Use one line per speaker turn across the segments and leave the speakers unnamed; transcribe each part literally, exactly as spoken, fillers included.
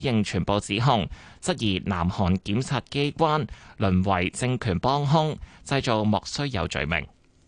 應全部指控，質疑南韓檢察機關淪為政權幫兇，製造莫須有罪名。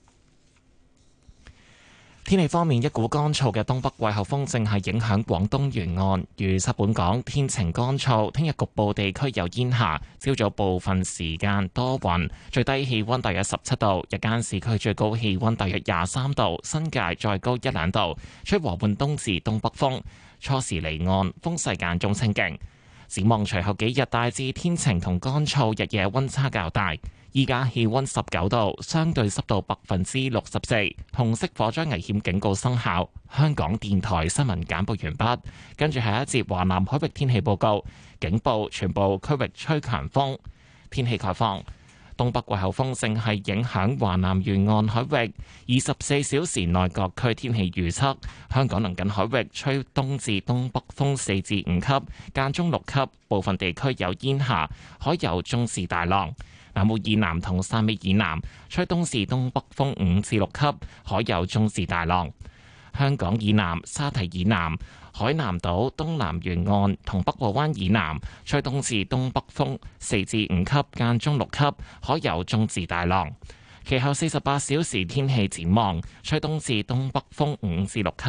天氣方面，一股乾燥嘅東北季候風正係影響廣東沿岸，預測本港天晴乾燥，聽日局部地區有煙霞，朝早部分時間多雲，最低氣溫大約十七度，日間市區最高氣溫大約廿三度，新界再高一兩度，吹和緩東至東北風，初時離岸，風勢間中清勁。展望隨後幾日大致天晴同乾燥，日夜溫差較大。依家氣溫十九度，相對濕度百分之六十四，紅色火災危險警告生效。香港電台新聞簡報完畢，跟住係一節華南海域天氣報告，警報全部區域吹強風。天氣概況，東北季候風正係影響華南沿岸海域，二十四小時內各區天氣預測，香港鄰近海域吹東至東北風四至五級，間中六級，部分地區有煙霞，海有中至大浪。南澳以南同汕尾以南吹東至東北風五至六級，海有中至大浪。香港以南、沙堤以南、海南島東南沿岸同北部灣以南吹東至東北風四至五級，間中六級，海有中至大浪。其後四十八小時天氣展望，吹東至東北風五至六級。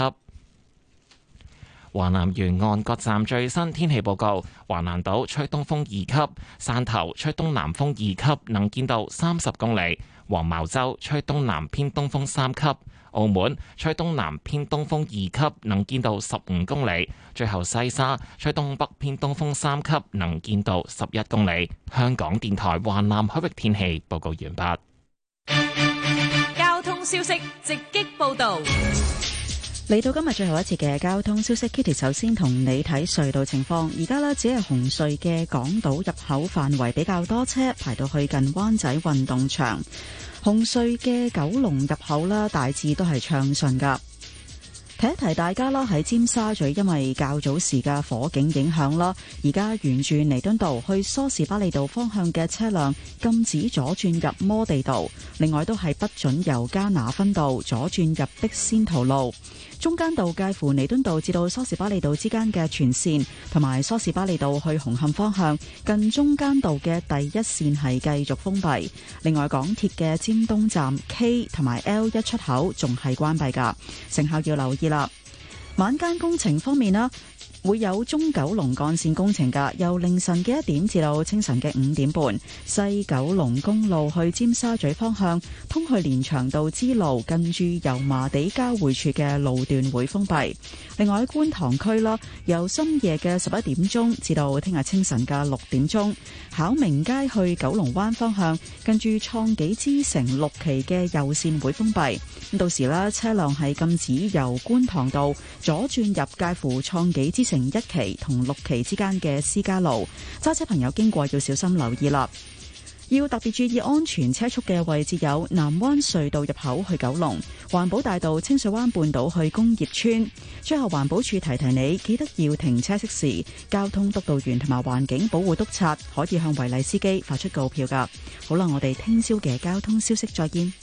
華南沿岸各站最新天氣報告：華南島吹東風二級，汕頭吹東南風二級，能見度三十公里；黃茅洲吹東南偏東風三級；澳門吹東南偏東風二級，能見度十五公里；最後西沙吹東北偏東風三級，能見度十一公里。香港電台華南海域天氣報告完畢。
交通消息直擊報道。
嚟到今日最後一節嘅交通消息 ，Kitty 首先同你睇隧道情況。而家呢，只係紅隧嘅港島入口範圍比較多車，排到去近灣仔運動場。紅隧嘅九龍入口啦，大致都係暢順噶。提一提大家啦，喺尖沙咀因為較早時嘅火警影響啦，而家沿住彌敦道去梳士巴利道方向嘅車輛禁止左轉入摩地道，另外都係不准由加拿分道左轉入碧仙桃路。中間道介乎彌敦道至到梳士巴利道之間嘅全線，同埋梳士巴利道去紅磡方向近中間道嘅第一線係繼續封閉。另外，港鐵嘅尖東站 K 同埋 L 一出口仲係關閉噶，乘客要留意啦。晚間工程方面啦，會有中九龍幹線工程噶，由凌晨嘅一點至到清晨嘅五點半，西九龍公路去尖沙咀方向通去連翔道支路近住油麻地交匯處嘅路段會封閉。另外喺觀塘區啦，由深夜嘅十一點鐘至到聽日清晨嘅六點鐘，巧明街去九龍灣方向近住創紀之城六期嘅右線會封閉。咁到時啦，車輛係禁止由觀塘道左轉入介乎創紀之城一期同六期之間嘅私家路，揸車朋友經過要小心留意啦。要特別注意安全車速嘅位置有南灣隧道入口去九龍、環保大道清水灣半島去工業村。最後環保署提提你，記得要停車熄匙。交通督導員同埋環境保護督察可以向違例司機發出告票噶。好啦，我哋聽朝嘅交通消息再見。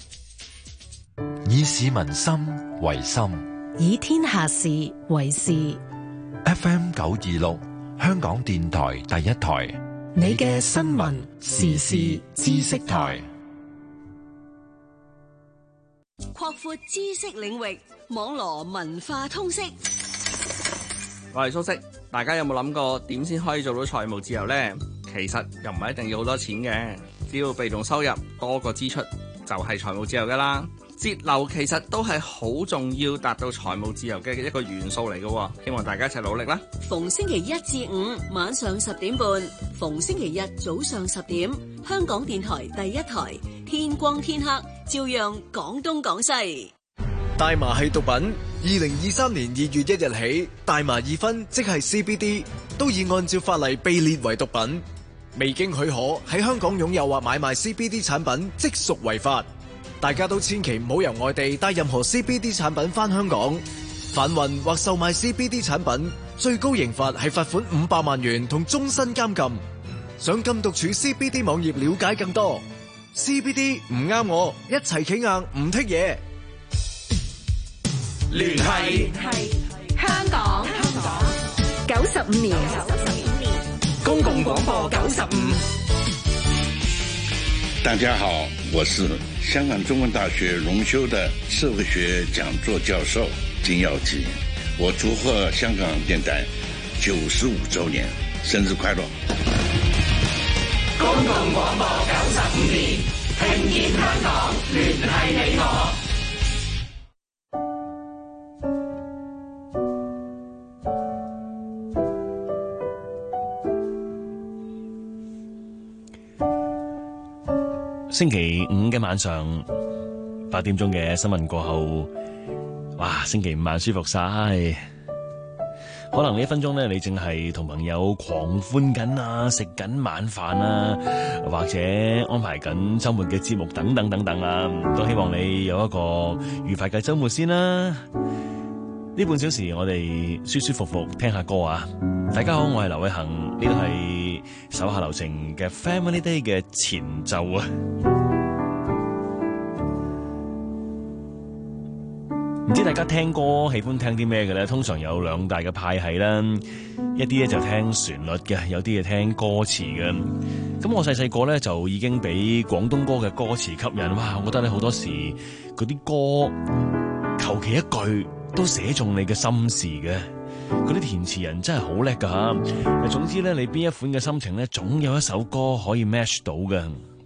以市民心為心，
以天下事為事。
F M 九二六，香港電台第一台，你嘅新聞時事知識台，
擴闊知識領域，網羅文化通識。
我係蘇軾，大家有冇諗過點先可以做到財務自由呢？其實又唔係一定要好多錢嘅，只要被動收入多過支出，就係財務自由噶啦。節流其實都係好重要，達到財務自由嘅一個元素嚟嘅，希望大家一齊努力啦！
逢星期一至五晚上十點半，逢星期日早上十點，香港電台第一台，天光天黑，照樣講東講西。
大麻係毒品，二零二三年二月一日起，大麻二酚即係 C B D 都已按照法例被列為毒品，未經許可喺香港擁有或買賣 C B D 產品即屬違法。大家都千祈唔好由外地帶任何 C B D 產品返香港，販運或售賣 C B D 產品，最高刑罰係罰款五百萬元同終身監禁。上禁毒處 C B D 網頁了解更多。C B D 唔啱我，一齊企硬唔剔嘢。聯繫香港。
九十五年，
公共廣播九十五。
大家好，我是香港中文大學榮休的社會學講座教授金耀基，我祝賀香港電台九十五周年生日快樂！
公共廣播九十五年，聽見香港，聯繫你我。
星期五嘅晚上八點鐘嘅新聞過後，哇！星期五晚舒服晒。可能呢一分鐘咧，你淨係同朋友狂歡緊啊，食緊晚飯啊，或者安排緊周末嘅節目等等等等啊，都希望你有一個愉快嘅周末先啦。呢半小時我哋舒舒服服聽下歌啊！大家好，我係劉偉恒，呢度係手下留情嘅 Family Day 嘅前奏啊！唔知大家聽歌喜歡聽啲咩嘅咧？通常有兩大嘅派系啦，一啲咧就聽旋律嘅，有啲嘢聽歌詞嘅。咁我細細個咧就已經俾廣東歌嘅歌詞吸引，哇！我覺得咧好多時嗰啲歌求其一句都寫中你嘅心事嘅，嗰啲填詞人真係好叻噶吓。總之咧，你邊一款嘅心情咧，總有一首歌可以 match 到嘅。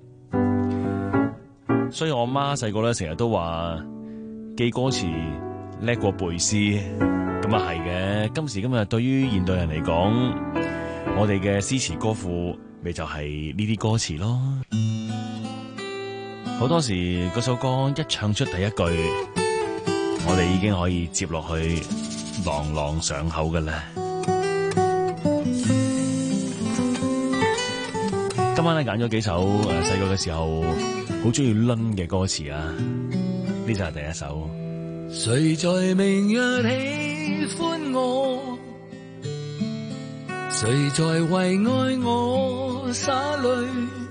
所以我媽細個咧成日都話，記歌詞叻過背詩，咁啊係嘅。今時今日對於現代人嚟講，我哋嘅詩詞歌賦咪就係呢啲歌詞咯。好多時嗰首歌一唱出第一句，我哋已經可以接落去朗朗上口㗎喇。今晚咧揀咗幾首誒細個嘅時候好中意掄嘅歌詞啊，呢就係第一首。
誰在明日喜歡我？誰在為愛我灑淚？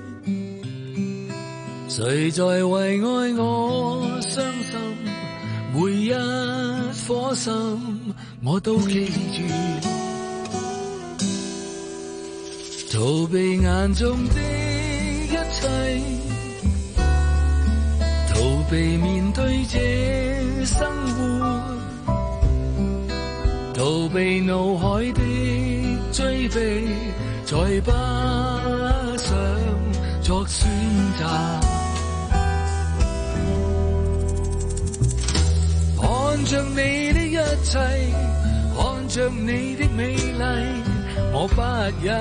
誰在為愛我傷心？每一顆心我都記住，逃避眼中的一切，逃避面對這生活，逃避腦海的追逼，再不想作選擇。看着你的一切，看着你的美麗，我不忍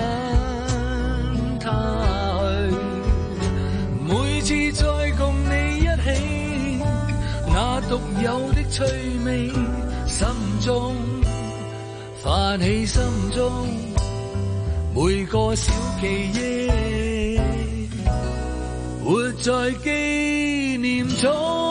他去。每次再共你一起，那獨有的趣味，心中泛起，心中每個小記憶，活在紀念中。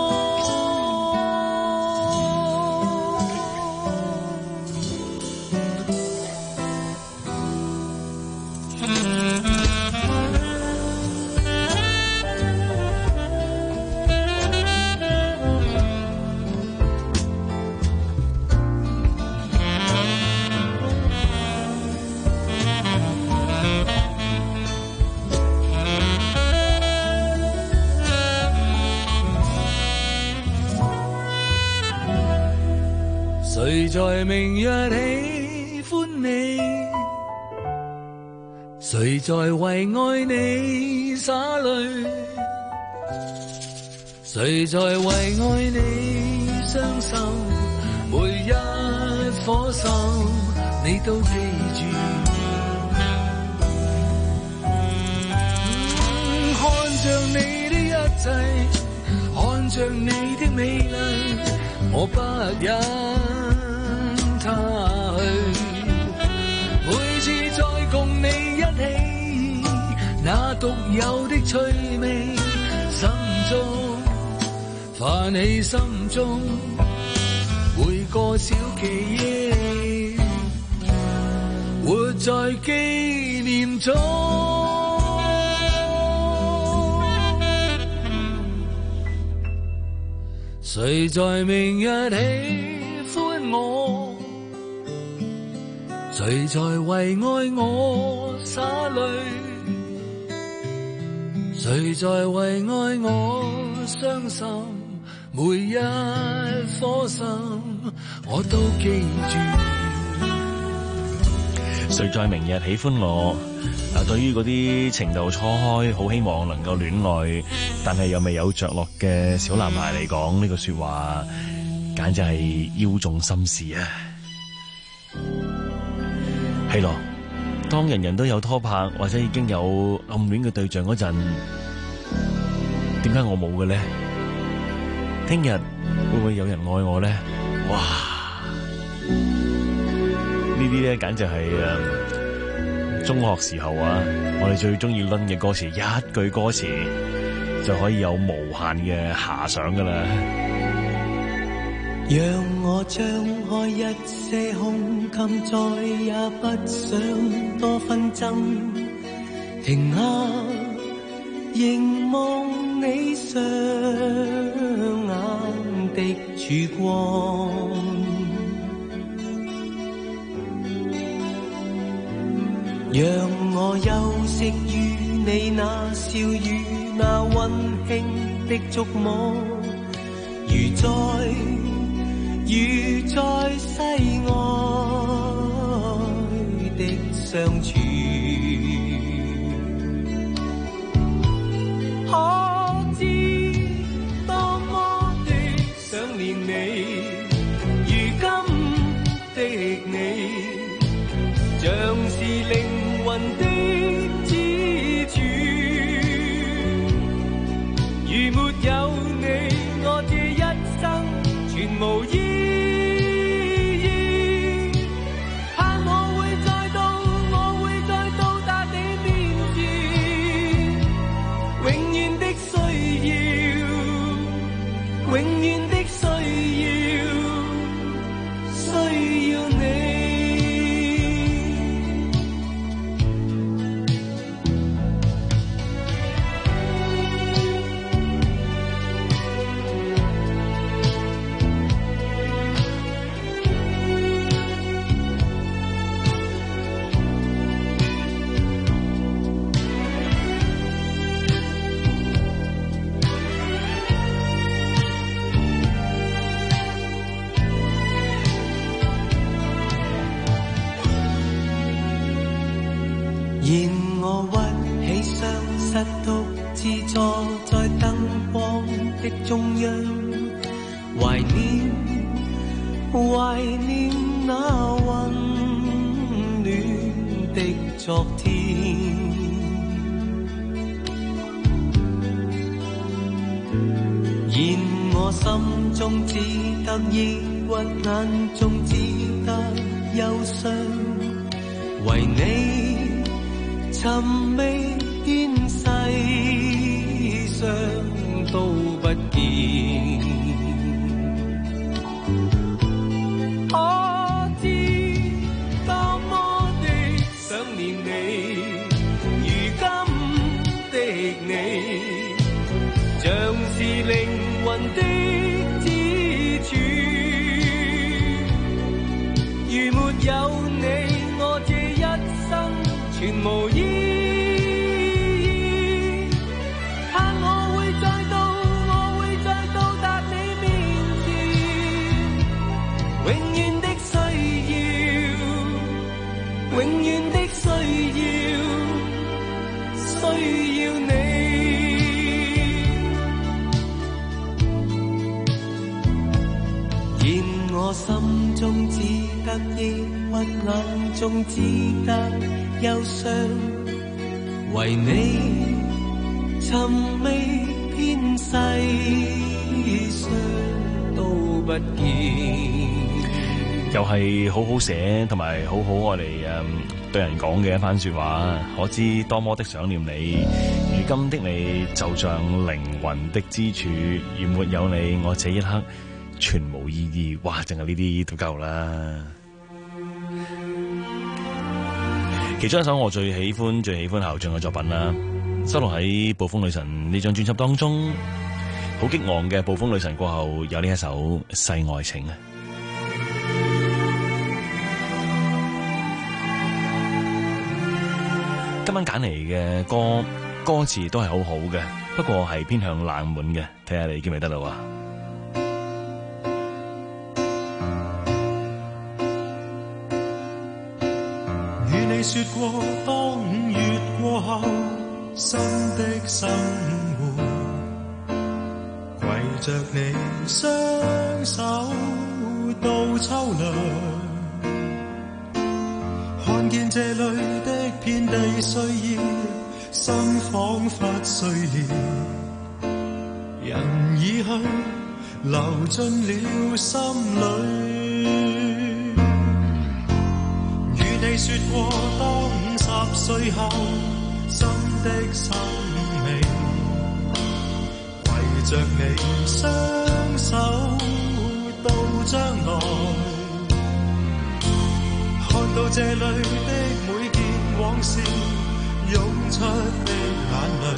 誰在明日喜歡你？誰在為愛你灑淚？誰在為愛你傷心？每一顆心你都記住。嗯，看着你的一切，看着你的美麗，我不忍他去。每次再共你一起，那獨有的趣味，心中泛起，心中每個小記憶，活在紀念中。誰在明日喜歡我？ 誰在為愛我灑淚？誰在為愛我傷心？每一顆心我都記住。
誰在明日喜歡我？啊，對於嗰啲情竇初開，好希望能夠戀愛，但係又未有着落嘅小男孩嚟講，呢個說話簡直係腰中心事啊！係咯，當人人都有拖拍或者已經有暗戀嘅對象嗰陣，點解我冇嘅咧？聽日會唔會有人愛我咧？哇！呢啲咧簡直係誒中學時候啊，我哋最中意掄嘅歌詞，一句歌詞就可以有無限嘅遐想噶啦。
讓我張開一些胸襟，再也不想多紛爭，停下凝望你雙眼的曙光，讓我休息於你那笑語，那溫馨的觸摸，如在如在西愛的相處，可知多麼的想念你，如今的你像是靈魂的支柱，如沒有你，我這一生全無意義，盼我會再到，我會再到達你面前，永遠的需要，永遠的需要，需要你。然我屈起雙膝，獨自坐在燈光的中央，懷念懷念那溫暖的昨天，然我心中只得抑鬱，眼中只得憂傷，為你尋覓遍世上都不見，可知多麼的想念你，如今的你像是靈魂的支柱，如沒有你，我這一生全無意義，盼我會再到，我會再到達你面前，永遠的需要，永遠的需要，需要你。然我心中只得抑鬱，眼中只得憂傷，為你尋覓遍世上都不見。
又係好好寫同埋好好我哋誒對人講嘅一番說話，可知多麼的想念你，如今的你就像靈魂的支柱，如沒有你，我這一刻全無意義。哇，淨係呢啲都夠啦。其中一首我最喜歡最喜歡校長嘅作品啦，收錄喺《暴風女神》呢張專輯當中，好激昂嘅《暴風女神》過後有呢一首《世愛情》啊。 今晚揀嚟嘅歌歌詞都係好好嘅，不過係偏向冷門嘅，睇下你記唔記得啦喎。
與你說過，當五月過後，新的生活，攜着你雙手到秋涼，看見這裏的遍地歲月，心彷彿碎裂，人已去，流進了心裏。與你說過，當五十歲後，新的生命，攜着你雙手到將來，看到這裏的每件往事，湧出的眼淚，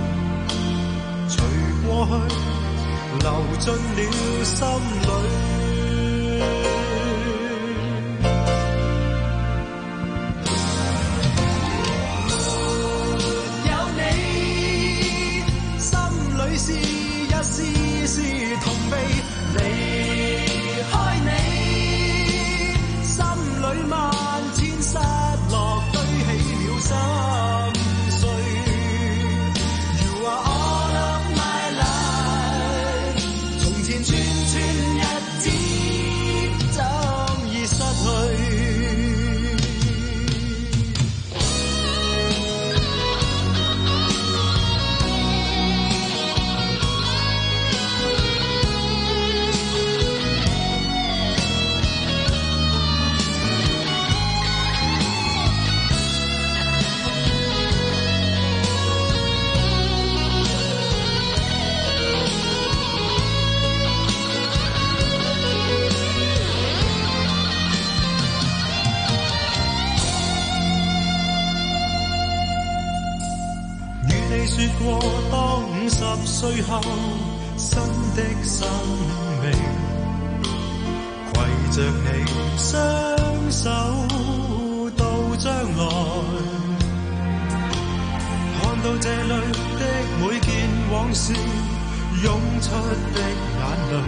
隨過去，流進了心裏。是一絲絲痛悲，離開你，心裏萬千失落堆起了心碎。You are all of my life， 從前串串日子怎已失去。說過，當五十歲後，新的生命，攜着你雙手到將來，看到這裏的每件往事，湧出的眼淚，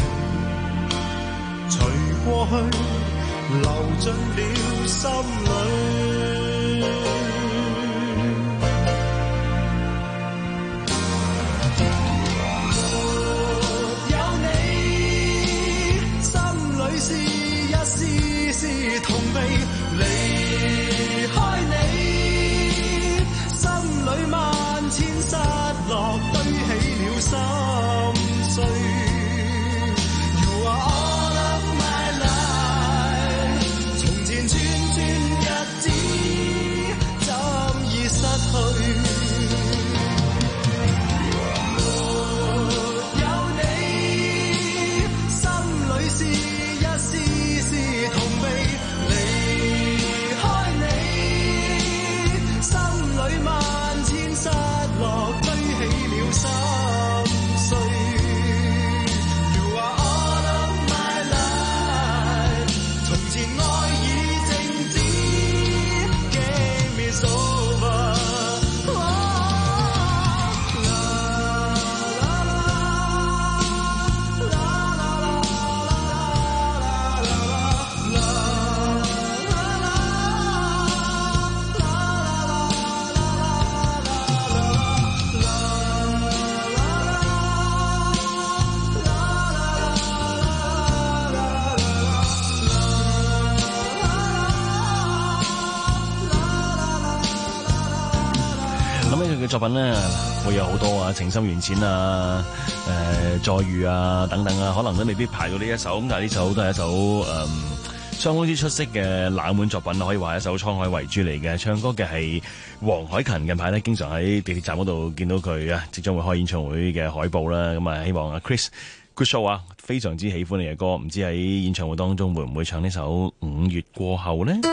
隨過去，流進了心裏。是一絲絲痛悲，離開你，心裏萬千失落堆起了心碎。You are all of my life， 從前串串日子怎已失去。有你，心裏是一絲絲痛悲，離開你，心裏萬千失落堆起了心碎。You are all of my life， 從前愛已靜止 ，Game is over。
嘅作品咧會有好多啊，情深緣淺啊，誒、呃、再遇啊等等啊，可能都未必排到呢一首，咁但係呢首都係一首誒、嗯、相當之出色嘅冷門作品，可以話係一首滄海遺珠嚟嘅。唱歌嘅係黃凱芹，近排咧經常喺地鐵站嗰度見到佢啊，即將會開演唱會嘅海報啦。咁啊，希望阿 Chris Good Show 啊，非常之喜歡你嘅歌，唔知喺演唱會當中會唔會唱呢首五月過後呢？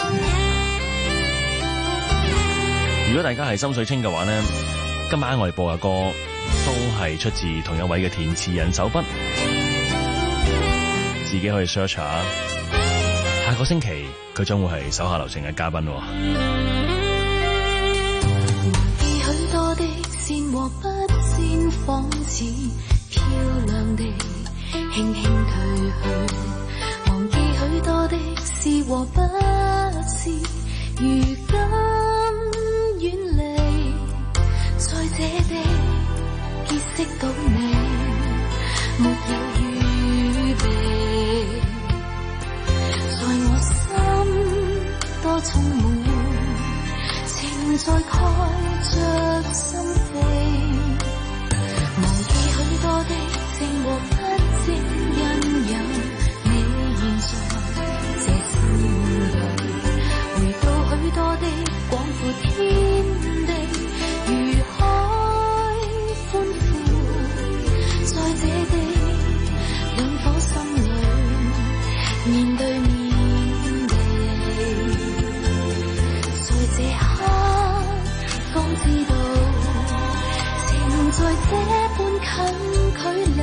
如果大家係心水清嘅話呢，今晚我哋播嘅歌都係出自同一位嘅填詞人手筆，自己可以 search 下。下個星期佢將會係手下留情嘅嘉賓。
似漂亮地輕輕退去，忘記許多的是和不是，如今遠離，在這地結識到你，沒有預備，在我心多充滿情在蓋着心扉，忘記許多的正和不正，因有你現在這心裏，回到許多的廣闊天地，如海寬闊，在這地兩顆心裏面對面地，在這刻方知道情在這般近距離，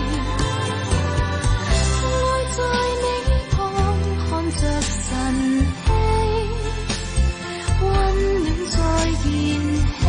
愛在你旁看着晨曦，溫暖在燃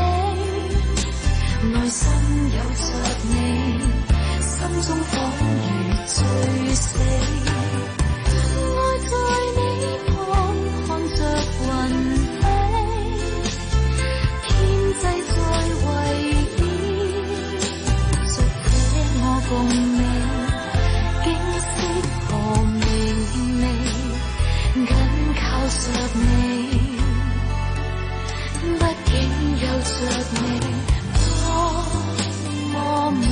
起，內心有着你，心中仿如醉死，愛在你旁看着雲飛，天際在圍繞着這我共鳴，景色何明媚，緊靠着你，畢竟有着你多麼美。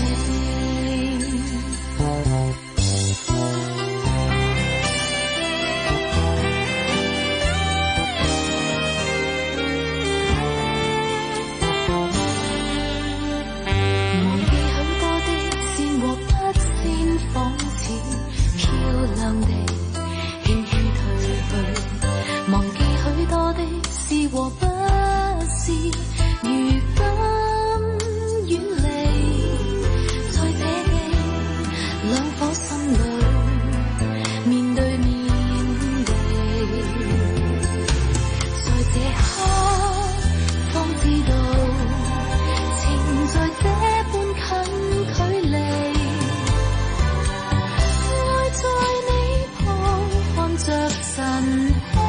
和不是，如今遠離，在這地兩顆心裏面對面地，在這刻方知道情在這般近距離，愛在你旁看着晨曦，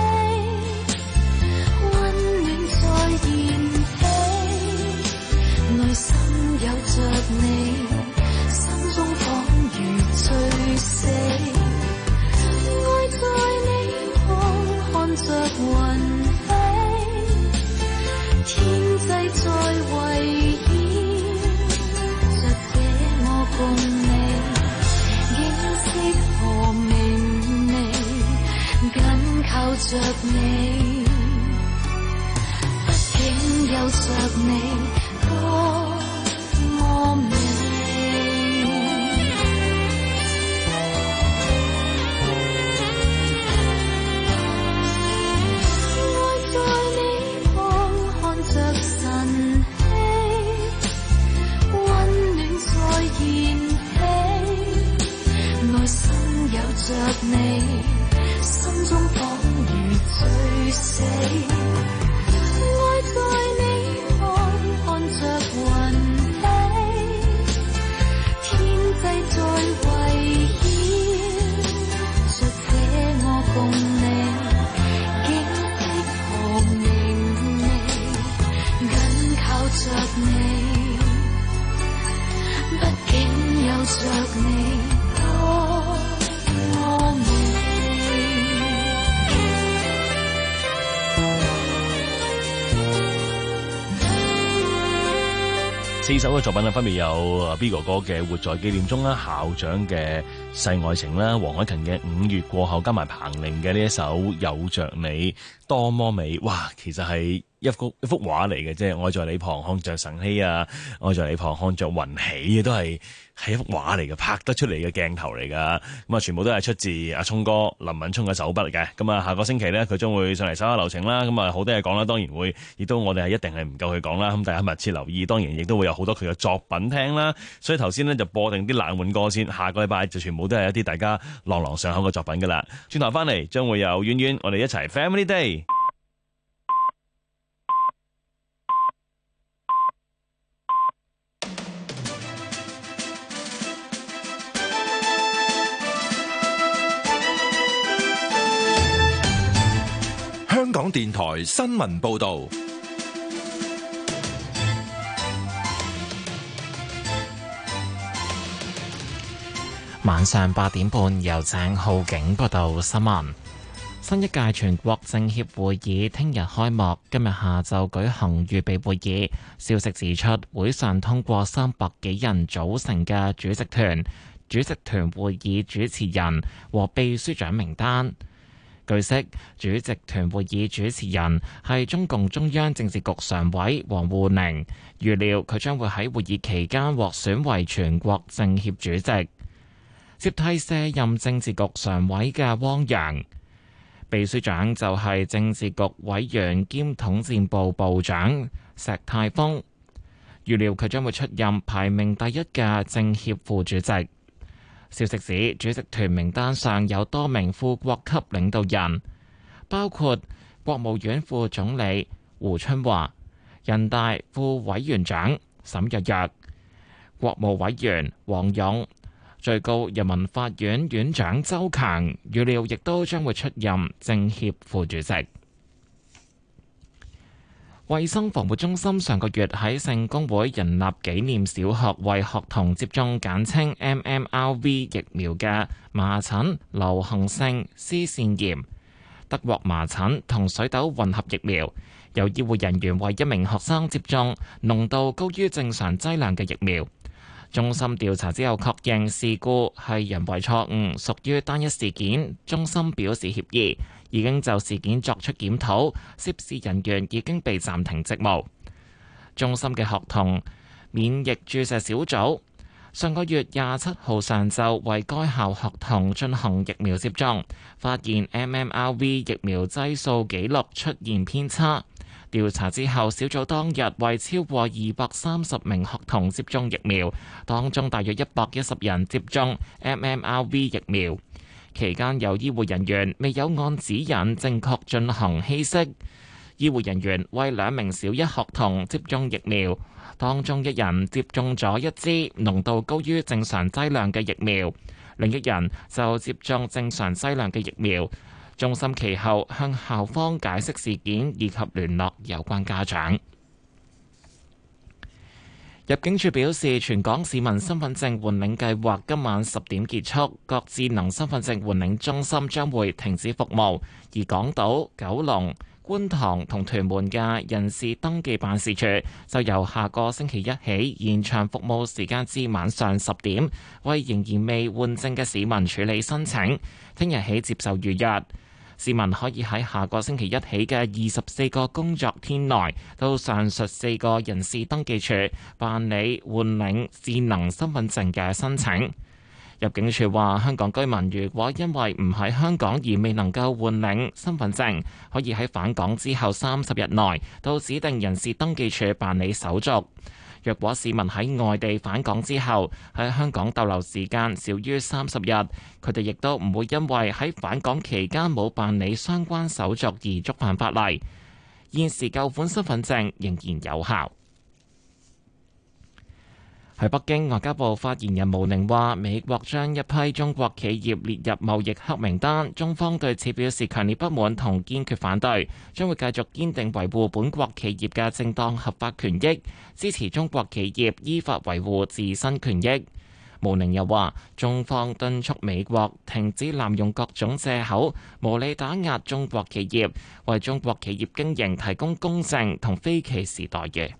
內心有着你，心中仿如醉死，愛在你旁看着雲飛，天際在圍繞着這我共你，景色何明媚，緊靠着你，畢竟有着你多麼美，愛在你旁看着晨曦，溫暖在燃起，內心有着你，心中仿如醉死，愛在你旁看着雲飛，天際在圍繞着這我共你，景色何明媚，緊靠着你，畢竟有着你多麼美。
四首嘅作品啊，分別有 B 哥哥嘅《活在紀念中》啦，校長嘅《細愛情》啦，黃凱芹嘅《五月過後》，加埋彭羚嘅呢一首《有着你多麼美》。哇，其實係一幅一幅畫嚟嘅啫，愛在你旁看着晨曦啊，愛在你旁看着雲起啊，都係係一幅畫嚟嘅，拍得出嚟嘅鏡頭嚟噶。咁啊，全部都係出自阿聰哥林敏聰嘅手筆嚟嘅。咁啊，下個星期咧，佢將會上嚟手下留情啦。咁啊，好多嘢講啦，當然會，亦都我哋係一定係唔夠佢講啦。咁大家密切留意，當然亦都會有好多佢嘅作品聽啦。所以頭先咧就播定啲冷門歌先，下個禮拜就全部都係一啲大家朗朗上口嘅作品噶啦。轉頭翻嚟將會有婉婉，我哋一齊 Family Day。
電台新聞報道。
晚上八點半，由鄭浩景報道新聞。新一屆全國政協會議聽日開幕，今日下晝舉行預備會議。消息指出，會上通過三百幾人組成嘅主席團、主席團會議主持人和秘書長名單。據悉，主席團會議主持人係中共中央政治局常委王滬寧，預料佢將會喺會議期間獲選為全國政協主席，接替卸任政治局常委嘅汪洋。秘書長就係政治局委員兼統戰部部長石泰峰，預料佢將會出任排名第一嘅政協副主席。消息指，主席團名單上有多名副國級領導人，包括國務院副總理胡春華、人大副委員長沈躍躍、國務委員王勇、最高人民法院院長周強，預料亦都將會出任政協副主席。衛生防護中心上個月喺聖公會仁立紀念小學為學童接種簡稱 M M R V 疫苗嘅麻疹、流行性絲線炎、德國麻疹同水痘混合疫苗，有醫護人員為一名學生接種濃度高於正常劑量嘅疫苗。中心調查之後確認事故係人為錯誤，屬於單一事件。中心表示歉意，已經就事件作出檢討，涉事人員已經被暫停職務。中心嘅學童免疫注射小組上個月廿七號上晝為該校學童進行疫苗接種，發現 M M R V 疫苗劑數記錄出現偏差。調查之後，小組當日為超過二百三十名學童接種疫苗，當中大約一百一十人接種 M M R V 疫苗。期間有醫護人員未有按指引正確進行稀釋。醫護人員為兩名小一學童接種疫苗，當中一人接種咗一支濃度高於正常劑量嘅疫苗，另一人就接種正常劑量嘅疫苗。中心其後向校方解釋事件以及聯絡有關家長。入境處表示，全港市民身份證換領計劃今晚十點結束，各智能身份證換領中心將會停止服務，而港島、九龍、觀塘同屯門嘅人事登記辦事處就由下個星期一起延長服務時間至晚上十點，為仍然未換證嘅市民處理申請。聽日起接受預約。市民可以喺下個星期一起嘅二十四個工作天內，到上述四個人事登記處辦理換領智能身份證嘅申請。入境處話，香港居民如果因為唔喺香港而未能夠換領身份證，可以喺返港之後三十日內到指定人事登記處辦理手續。若果市民喺外地返港之後喺香港逗留時間少於三十日，佢哋亦都唔會因為喺返港期間冇辦理相關手續而觸犯法例。現時舊款身份證仍然有效。喺北京，外交部發言人毛寧話，美國將一批中國企業列入貿易黑名單，中方對此表示強烈不滿同堅決反對，將會繼續堅定維護本國企業嘅正當合法權益，支持中國企業依法維護自身權益。毛寧又話，中方敦促美國停止濫用各種藉口，無理打壓中國企業，為中國企業經營提供公正同非歧視待遇。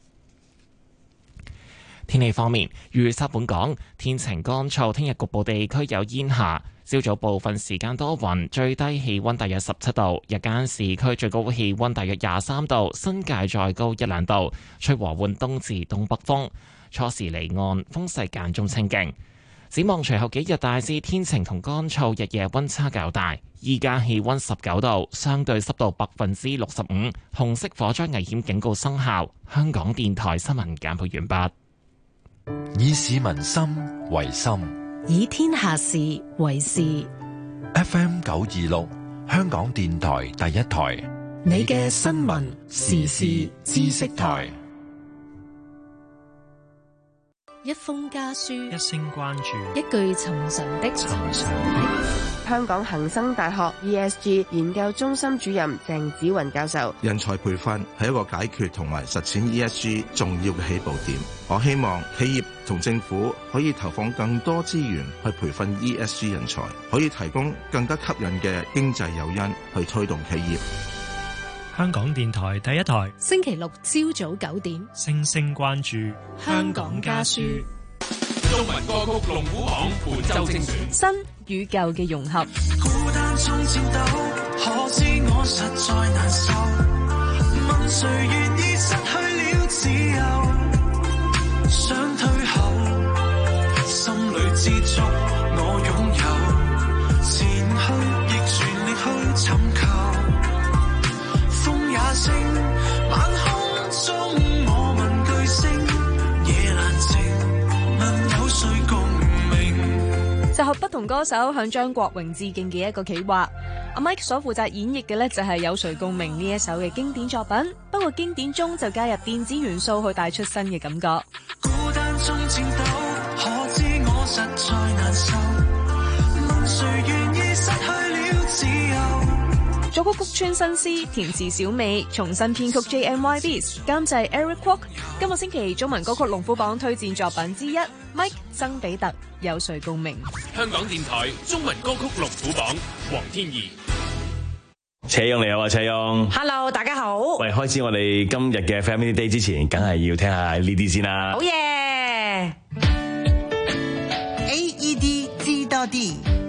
天氣方面，預測本港天晴乾燥，聽日局部地區有煙霞，朝早部分時間多雲，最低氣溫大約十七度，日間市區最高氣溫大約廿三度，新界再高一兩度，吹和緩東至東北風，初時離岸，風勢間中清勁。展望隨後幾日大致天晴同乾燥，日夜溫差較大。依家氣溫十九度，相對濕度百分之六十五，紅色火災危險警告生效。香港電台新聞簡報完畢。
以市民心為心，
以天下事為事。
F M 九二六，香港電台第一台，
你嘅新聞時事知識台。
一封家書，
一聲關注，
一句尋常的尋常的。 香港恒生大學 E S G 研究中心主任鄭子雲教授。
人才培訓係一個解決同埋實踐 E S G 重要嘅起步點。我希望企業同政府可以投放更多資源去培訓 E S G 人才，可以提供更加吸引嘅經濟誘因去推動企業。
香港電台第一台，
星期六朝早九點，
星星關注
香港家書。
中文歌曲龍虎榜本周精選，
新與舊嘅融合。
孤單中戰鬥，可知我實在難受。問誰願意失去了自由？想退後，心裏知足我擁有。前去亦全力去尋求。風也升，晚空中我問句聲，夜難靜，問有誰共鳴？
集合不同歌手向張國榮致敬嘅一個企劃。阿 Mike 所負責演繹嘅呢，就係有誰共鳴呢一首嘅經典作品，不過經典中就加入電子元素去帶出新嘅感覺。
孤單中戰鬥，可知我實在難受。問誰願意失去了自由？
作曲谷川新司，填詞小美，重新編曲 J M Y Beats， 監製 Eric Kwok。今個星期中文歌曲龍虎榜推薦作品之一 ，Mike 曾比特有誰共鳴？
香港電台中文歌曲龍虎榜，黃天怡。
車勇你好啊，車勇。
Hello， 大家好。
喂，開始我哋今日嘅 Family Day 之前，梗係要聽下呢啲先啦。
好嘢 ！A E D 知多啲。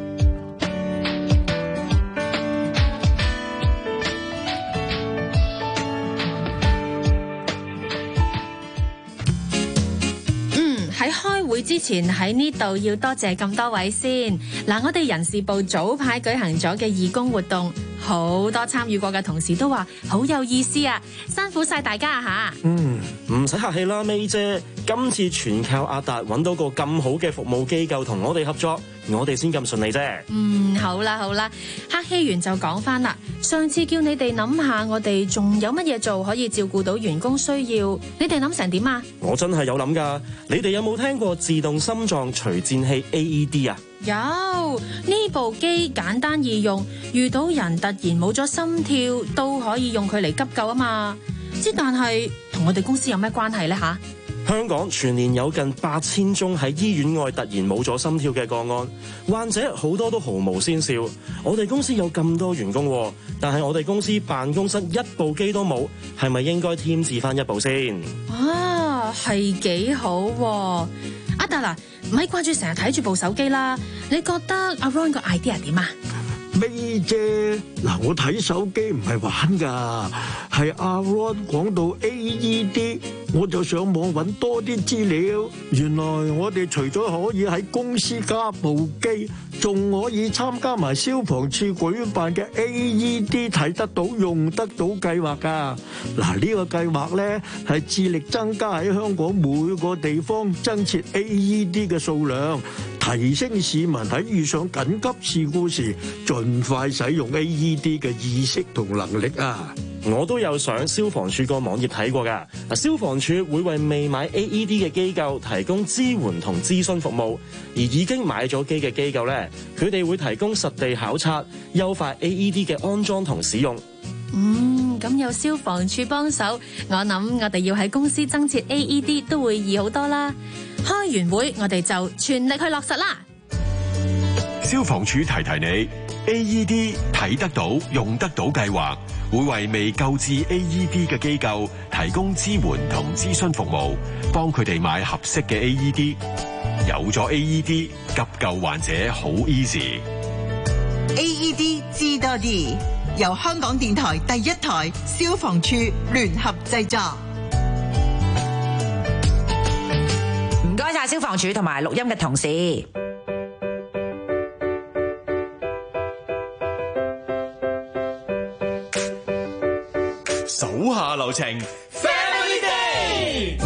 喺開會之前喺呢度要多謝咁多位先。嗱，我哋人事部早排舉行咗嘅義工活動，好多參與過嘅同事都話好有意思啊，辛苦晒大家啊吓。
嗯，唔使客氣啦，May姐，今次全靠阿達揾到個咁好嘅服務機構同我哋合作，我哋先咁順利啫。
嗯，好啦好啦，客氣完就講翻啦。上次叫你哋諗下，我哋仲有乜嘢做可以照顧到員工需要？你哋諗成點啊？
我真係有諗噶。你哋有冇聽過自動心臟除顫器 A E D 啊？
有，呢部機簡單易用，遇到人突然冇咗心跳都可以用佢嚟急救啊嘛。之但係同我哋公司有咩關係呢？吓？
香港全年有近八千宗喺醫院外突然冇咗心跳嘅個案，患者好多都毫無先兆。我哋公司有咁多員工，但係我哋公司辦公室一部機都冇，係咪應該添置翻一部先？
啊，係幾好喎。阿達嗱，唔係掛住成日睇住部手機啦，你覺得阿 Ron 個 idea 點啊？
咩啫？嗱，我睇手機唔係玩噶，係阿 Ron 講到 A E D， 我就上網揾多啲資料。原來我哋除咗可以喺公司加部機，仲可以參加埋消防處舉辦嘅 A E D 睇得到用得到計劃噶。嗱，呢個計劃咧係致力增加喺香港每個地方增設 A E D 嘅數量，提升市民喺遇上緊急事故時盡快使用 A E D 嘅意識同能力啊！
我都有上消防處個網頁睇過㗎。嗱，消防處會為未買 A E D 嘅機構提供支援同諮詢服務，而已經買咗機嘅機構咧，佢哋會提供實地考察，優化 A E D 嘅安裝同使用。
嗯，咁有消防處幫手，我諗我哋要喺公司增設 A E D 都會易好多啦。開完會，我哋就全力去落實啦。
消防處提提你 ，A E D 睇得到、用得到計劃會為未購置 A E D 嘅機構提供支援同諮詢服務，幫佢哋買合適嘅 A E D。有咗 A E D， 急救患者好 easy。
A E D 知多啲，由香港電台第一台消防處聯合製作。
唔該晒消防處同埋錄音嘅同事。
手下留情 ，Family Day。好啦，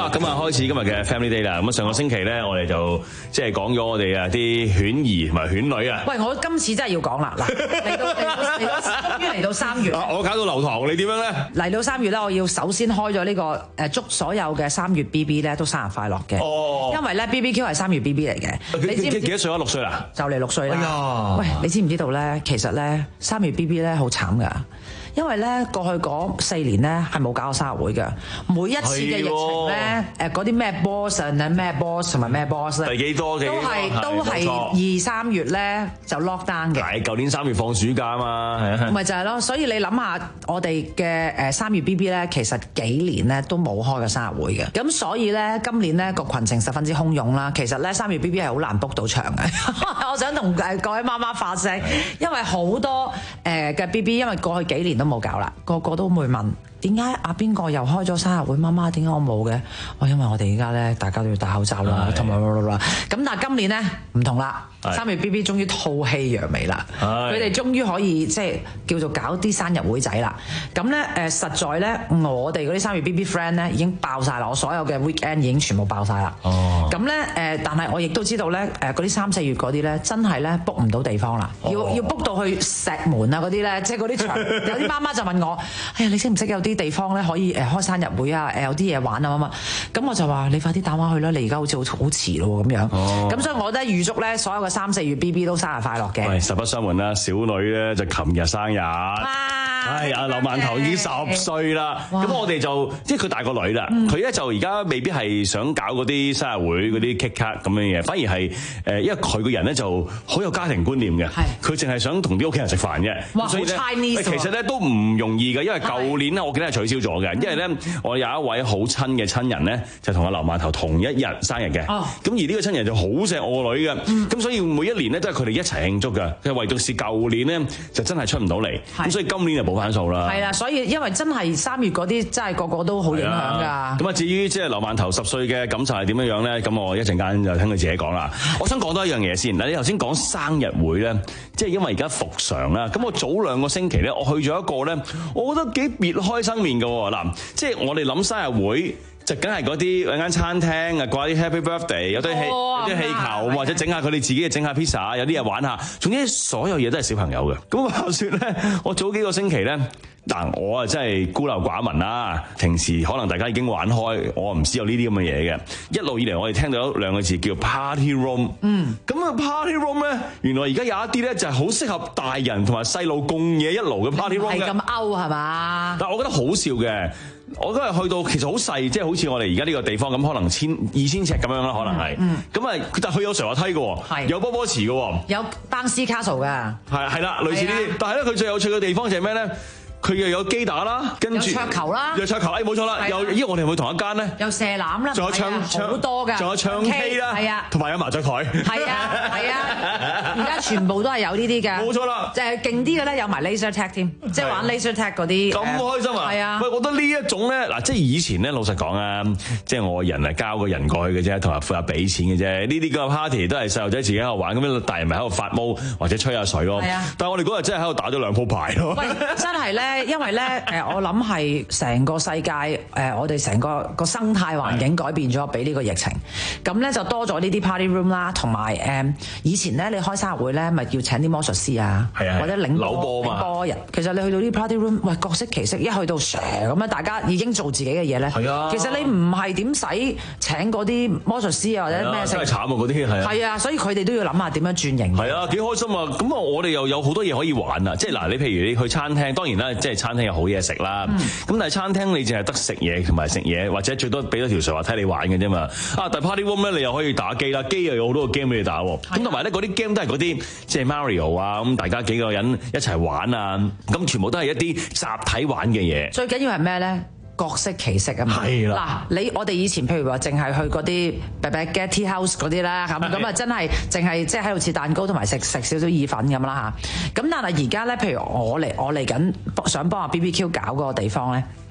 咁啊，開始今日嘅 Family Day 啦。咁啊，上個星期咧，我哋就即係講咗我哋啊啲犬兒同埋犬女啊。
喂，我今次真係要講啦，嗱，嚟到嚟到嚟到，終於嚟到三月。
我搞到流堂，你點樣咧？
嚟到三月咧，我要首先開咗呢個誒，祝所有嘅三月 B B 咧都生日快樂嘅。哦。因為咧 B B Q 係三月 B B 嚟嘅。你知唔知幾多歲啊？六歲啦。就嚟六歲啦。哎呀！喂，你知唔知道咧？其實咧三月 B B 咧好慘㗎。因為咧過去嗰四年咧係冇搞過生日會嘅，每一次嘅疫情咧誒嗰啲咩 boss 啊咩 boss 同埋咩 boss 咧，
第幾多嘅
都係都係二三月咧就 lock down 嘅。係，舊年三月放暑假啊嘛，係啊。咪就係咯，所以你諗下我哋嘅誒三月 B B 咧，其實幾年咧都冇開過生日會嘅。咁所以咧今年咧個群情十分之洶湧啦。其實咧三月 B B 係好難 book 到場嘅。我想同誒各位媽媽發聲，因為好多誒嘅 B B 因為過去幾年都冇搞啦，個個都會問點解阿邊個又開咗生日會，媽媽點解我冇嘅？哦，因為我哋而家咧大家都要戴口罩啦，同埋咁但係今年咧唔同啦，三月 B B 終於吐氣揚眉啦，佢哋終於可以即係叫做搞啲生日會仔啦。咁咧誒實在咧，我哋嗰啲三月 B B friend 咧已經爆晒啦，我所有嘅 weekend 已經全部爆晒啦。哦，咁咧誒，但係我亦都知道咧誒嗰啲三四月嗰啲咧真係咧 book 唔到地方啦，要要 book 到去石門啊嗰啲咧，即係嗰啲場。有啲媽媽就問我：哎呀，你識唔識有啲地方咧可以誒開生日會啊？誒有啲嘢玩啊嘛。咁我就話：你快啲打電話去啦！你而家好似好好遲咯咁樣。哦。咁所以我覺得預祝咧所有嘅三四月 B B 都生日快樂嘅。喂，實不相瞞啦，小女咧就琴日生日。係啊，劉饅頭已經十歲啦。咁我哋就即係佢大個女啦。佢咧就而家未必係想搞嗰啲生日會嗰啲 cake cut 咁樣嘢，反而係誒，因為佢個人咧就好有家庭觀念嘅。係。佢淨係想同啲屋企人食飯嘅。哇！好 Chinese。其實咧都唔容易嘅，因為舊年咧我記得係取消咗嘅，因為咧我有一位好親嘅親人咧就同阿劉饅頭同一日生日嘅。哦。咁而呢個親人就好錫我女嘅。嗯。咁所以每一年咧都係佢哋一齊慶祝嘅。佢唯獨是舊年咧就真係出唔到嚟。係。咁所以今年就補翻數啦。係啦，所以因為真係三月嗰啲真係個個都好影響㗎。咁啊，至於即係劉饅頭十歲嘅感受係點樣樣咧？咁我一陣間就聽佢自己講啦。我想講多一樣嘢先。嗱，你頭先講生日會咧，即係因為而家復常啦。咁我早兩個星期咧，我去咗一個咧，我覺得幾別開生面㗎喎。嗱，即係我哋諗生日會。就梗係嗰啲有間餐廳啊，掛啲 Happy Birthday， 有啲氣有啲氣球，或者整下佢哋自己嘅整下 pizza， 有啲嘢玩下。總之所有嘢都係小朋友嘅。咁話説咧，我早幾個星期咧，嗱我啊真係孤陋寡聞啦。平時可能大家已經玩開，我唔知有呢啲咁嘅嘢嘅。一路以嚟我哋聽到兩個字叫 Party Room。嗯。咁啊 Party Room 咧，原來而家有一啲咧就係好適合大人同埋細路共嘢一爐嘅 Party Room 嘅。係咁 out 係嘛？但係我覺得好笑嘅。我都係去到其實好細，即係好似我哋而家呢個地方咁，可能千二千尺咁樣啦，可能係。嗯。咁啊，但係佢有上滑梯嘅喎，有波波池嘅喎，有 bouncy castle 嘅。係係啦，類似呢啲。但係咧，佢最有趣嘅地方就係咩咧？佢又有機打啦，跟住有桌球啦，有桌球，哎冇錯啦，又咦我哋係咪同一間咧？有射籃啦，仲有唱好多㗎，仲有唱 K 啦，係啊，同埋有麻雀台，係啊係啊，而家全部都係有呢啲㗎，冇錯啦，就係勁啲嘅咧，有埋 laser tag 添，即係玩 laser tag 嗰啲，咁開心啊！係啊，喂，我覺得呢一種咧，嗱，即係以前咧，老實講啊，即係我人係交個人過去嘅啫，同埋負責俾錢嘅啫，呢啲咁嘅 party 都係細路仔自己喺度玩，咁樣大人咪喺度發毛或者吹下水咯。係啊，但係我哋嗰日真係喺度打咗兩鋪牌咯。喂，真係咧。因為咧，誒，我諗係成個世界，誒，我哋成個個生態環境改變咗，俾呢個疫情，咁咧就多咗呢啲 party room 啦，同埋誒，以前咧你開生日會咧，咪要請啲魔術師啊，或者領波領波人。其實你去到啲 party room，喂，各式其式，一去到蛇咁樣，大家已經做自己嘅嘢咧。係啊。其實你唔係點使請嗰啲魔術師啊，或者咩？真係慘啊！嗰啲係。係啊，所以佢哋都要諗下點樣轉型。係啊，幾開心啊！咁啊，我哋又有好多嘢可以玩啊！即係嗱，你譬如你去餐廳，當然啦，即係餐廳有好嘢食啦。咁、嗯、但係餐廳你淨係得食嘢同埋食嘢，或者最多俾咗條上滑梯你玩嘅啫嘛。啊，但係 party room 咧，你又可以打機啦，機又有好多個 game 俾你打。咁同埋咧，嗰啲 game 都係嗰啲即係 Mario 啊，咁大家幾個人一齊玩啊，咁全部都係一啲集體玩嘅嘢。最緊要係咩咧？各色其色啊嘛。係啦。嗱，你我哋以前譬如話淨係去嗰啲 Spaghetti House 嗰啲啦，咁咁啊真係淨係即係喺度切蛋糕同埋食食少少意粉咁啦嚇。咁但係而家咧，譬如我嚟我嚟緊想幫阿 B B Q 搞嗰個地方咧。其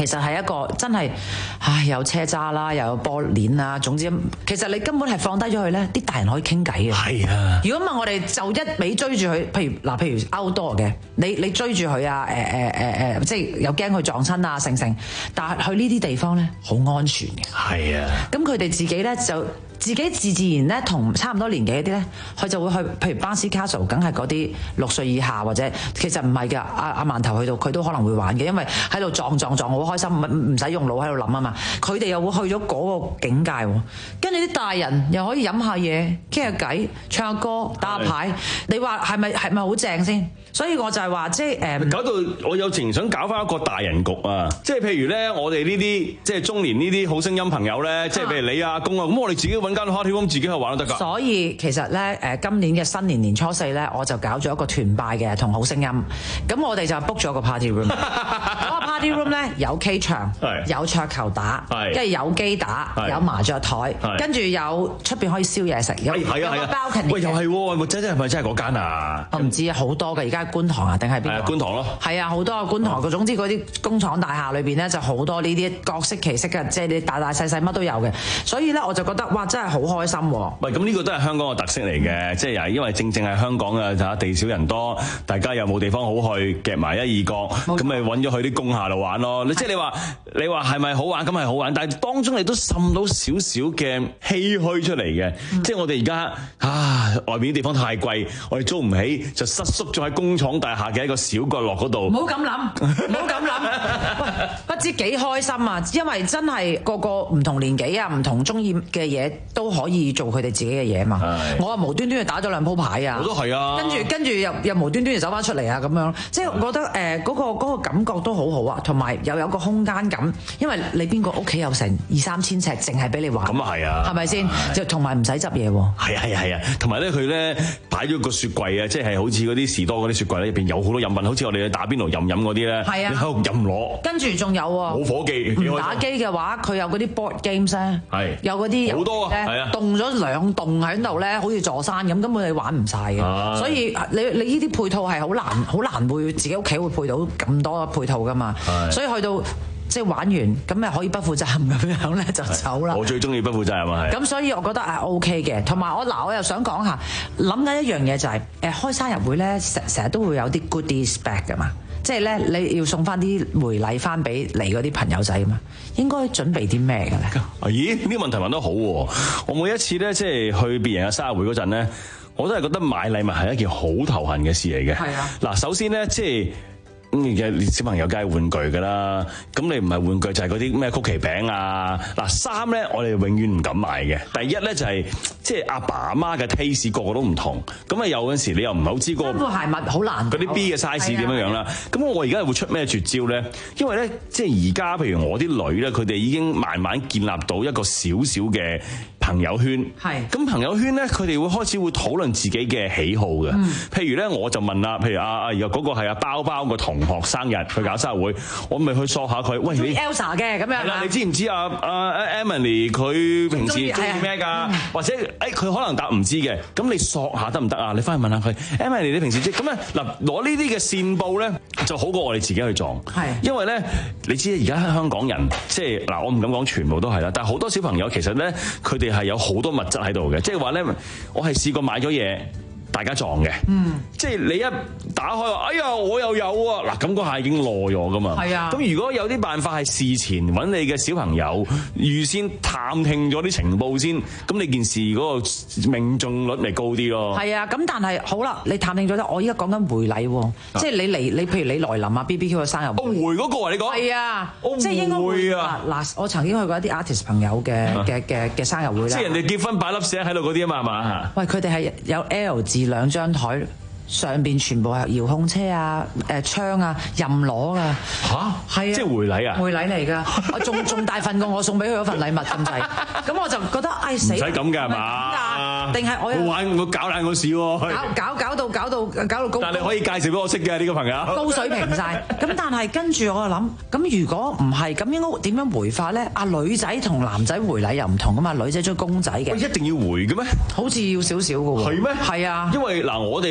其實係一個真係，唉，有車揸啦，又有波鏈啦，總之其實你根本係放低咗佢咧，啲大人可以傾偈嘅。
係啊，
如果唔係我哋就一味追住佢，譬如嗱，譬如 outdoor 嘅，你你追住佢啊，誒誒誒誒，即係又驚佢撞親啊，成成，但係去呢啲地方咧好安全嘅。
係啊，
咁佢哋自己咧就。自己自自然咧，同差唔多年紀嗰啲咧，佢就會去，譬如巴斯卡索，梗係嗰啲六歲以下或者，其實唔係㗎。阿阿饅頭去到，佢都可能會玩嘅，因為喺度撞撞撞，好開心，唔唔使用腦喺度諗啊嘛。佢哋又會去咗嗰個境界喎，跟住啲大人又可以飲下嘢、傾下偈、唱下歌、打下牌。你話係咪係咪好正先？所以我就係話即係誒，
搞到我有情想搞翻一個大人局啊！即係譬如咧，我哋呢啲即係中年呢啲好聲音朋友咧，即係譬如你阿公啊，咁我哋自己揾間 party room 自己去玩都得㗎。
所以其實咧誒，今年嘅新年年初四咧，我就搞咗一個團拜嘅同好聲音。咁我哋就 book 咗個 party room。嗰個 party room 咧有 K 場，有桌球打，跟住有機打，有麻雀台，跟住有出邊可以燒嘢食，有有個 balcony。喂，
又係喎，真真係咪真係嗰間啊？
我唔知啊，好多嘅而家。觀塘啊，定係邊個？
觀塘咯。
係啊，好多個觀塘。個總之嗰啲工廠大廈裏邊咧，就好多呢啲各式其式嘅，即係你大大細細乜都有嘅。所以咧，我就覺得哇，真係好開心喎。
喂，咁呢個都係香港嘅特色嚟嘅，即係又因為正正係香港嘅嚇地少人多，大家又冇地方好去，夾埋一二角，咁咪揾咗去啲工廈度玩咯。你即係你話你話係咪好玩？咁係好玩，但係當中你都滲到少少嘅唏噓出嚟嘅。嗯、即係我哋而家啊，外面啲地方太貴，我哋租唔起，就失縮咗喺工廠大廈嘅一個小角落嗰度。
唔好咁諗，唔好咁諗。喂，不知幾開心啊！因為真係個個唔同年紀啊，唔同中意嘅嘢都可以做佢哋自己嘅嘢嘛。我啊無端端就打咗兩鋪牌啊，
我都係啊。
跟住跟住又又無端端就走翻出嚟啊咁樣，即係我覺得誒嗰、呃嗰個嗰個感覺都好好啊，同埋又有個空間感，因為你邊個屋企有成二三千尺，淨係俾你玩。
咁啊係啊，
係咪先？就同埋唔使執嘢喎。
係啊係啊係啊，同埋咧佢咧擺咗個雪櫃啊，即係好似嗰啲士多嗰啲雪櫃咧，入邊有好多飲品，好似我哋去打邊爐任飲嗰啲咧，
係啊，
你喺度任攞。
跟住仲有喎，
冇伙計，
唔打機嘅話，佢有嗰啲 board games 咧，
係
有嗰啲
好多啊，係啊，
棟咗兩棟喺度咧，好似座山咁，根本你玩唔晒嘅。所以你你呢啲配套係好難，好難會自己屋企會配到咁多配套噶嘛。所以去到即係玩完咁咪可以不負責任咁樣咧就走啦。
我最中意不負責任啊，係。
咁所以我覺得係 OK 嘅，同埋我嗱我又想講下，諗緊一樣嘢就係誒開生日會咧，成成日都會有啲 goodies back 噶嘛。即係咧，你要送翻啲回禮翻俾你嗰啲朋友仔嘛？應該準備啲咩嘅咧？
咦？呢個問題問得好喎！我每一次咧，即係去別人嘅生日會嗰陣咧，我都係覺得買禮物係一件好頭痕嘅事嚟嘅。係啊！嗱，首先咧，即係。咁小朋友梗係玩具㗎啦，咁你唔係玩具就係嗰啲咩曲奇餅啊。嗱，衫咧我哋永遠唔敢買嘅。第一咧就係即係阿爸阿媽嘅 taste 個個都唔同，咁啊有陣時你又唔係好知嗰個
鞋襪好難
嗰啲 B 嘅 size 點樣樣啦。咁我而家會出咩絕招咧？因為咧即係而家譬如我啲女咧，佢哋已經慢慢建立到一個小小嘅朋友圈。係。咁朋友圈咧，佢哋會開始會討論自己嘅喜好嘅。嗯。譬如咧，我就問啦，譬如啊啊，而家嗰個係阿包包個同學生日，佢搞生日會，我咪去索下佢。喂，你
Elsa 嘅咁樣。係啦，
你知唔知啊？啊 Emily 佢平時中意咩㗎？或者誒佢可能答唔知嘅，咁你索下得唔得啊？你翻去問下佢 Emily 你平時知咁咧嗱，攞呢啲嘅線報咧就好過我哋自己去撞。係。因為咧，你知而家香港人即係嗱，我唔敢講全部都係啦，但係好多小朋友其實咧，佢哋係有好多物質喺度嘅，即係話咧，我係試過買咗嘢。大家撞嘅，嗯，即係你一打開話，哎呀，我又有喎，嗱，咁嗰下已經落咗噶嘛，係啊。咁如果有啲辦法係事前揾你嘅小朋友，預先探聽咗啲情報先，咁你件事嗰個命中率咪高啲咯。係啊，咁但係好啦，你探聽咗咧，我依家講緊回禮喎，即係你嚟，你譬如你來臨啊 B B Q 嘅生日，我回嗰個啊，你講係啊，即係應該會啊。嗱，我曾經去過一啲 artist 朋友嘅嘅嘅嘅生日會啦，即係人哋結婚擺粒石喺度嗰啲啊嘛，係嘛？喂，佢哋係有 L 字。兩張台上邊全部係遙控車啊、誒槍啊，任攞噶嚇，係啊，即係回禮啊，回禮嚟㗎，我仲仲大份過我送俾佢嗰份禮物咁滯，咁我就覺得唉死，唔使咁㗎係嘛？定係我我玩我搞爛個事喎，搞搞搞到搞到搞到高，但係你可以介紹俾我識嘅呢個朋友，高水平曬。咁但係跟住我就諗，咁如果唔係咁應該點樣回法咧？啊女仔同男仔回禮又唔同㗎嘛，女仔中意公仔嘅，一定要回嘅咩？好似要少少㗎喎，係咩？係啊，因為嗱我哋嗱。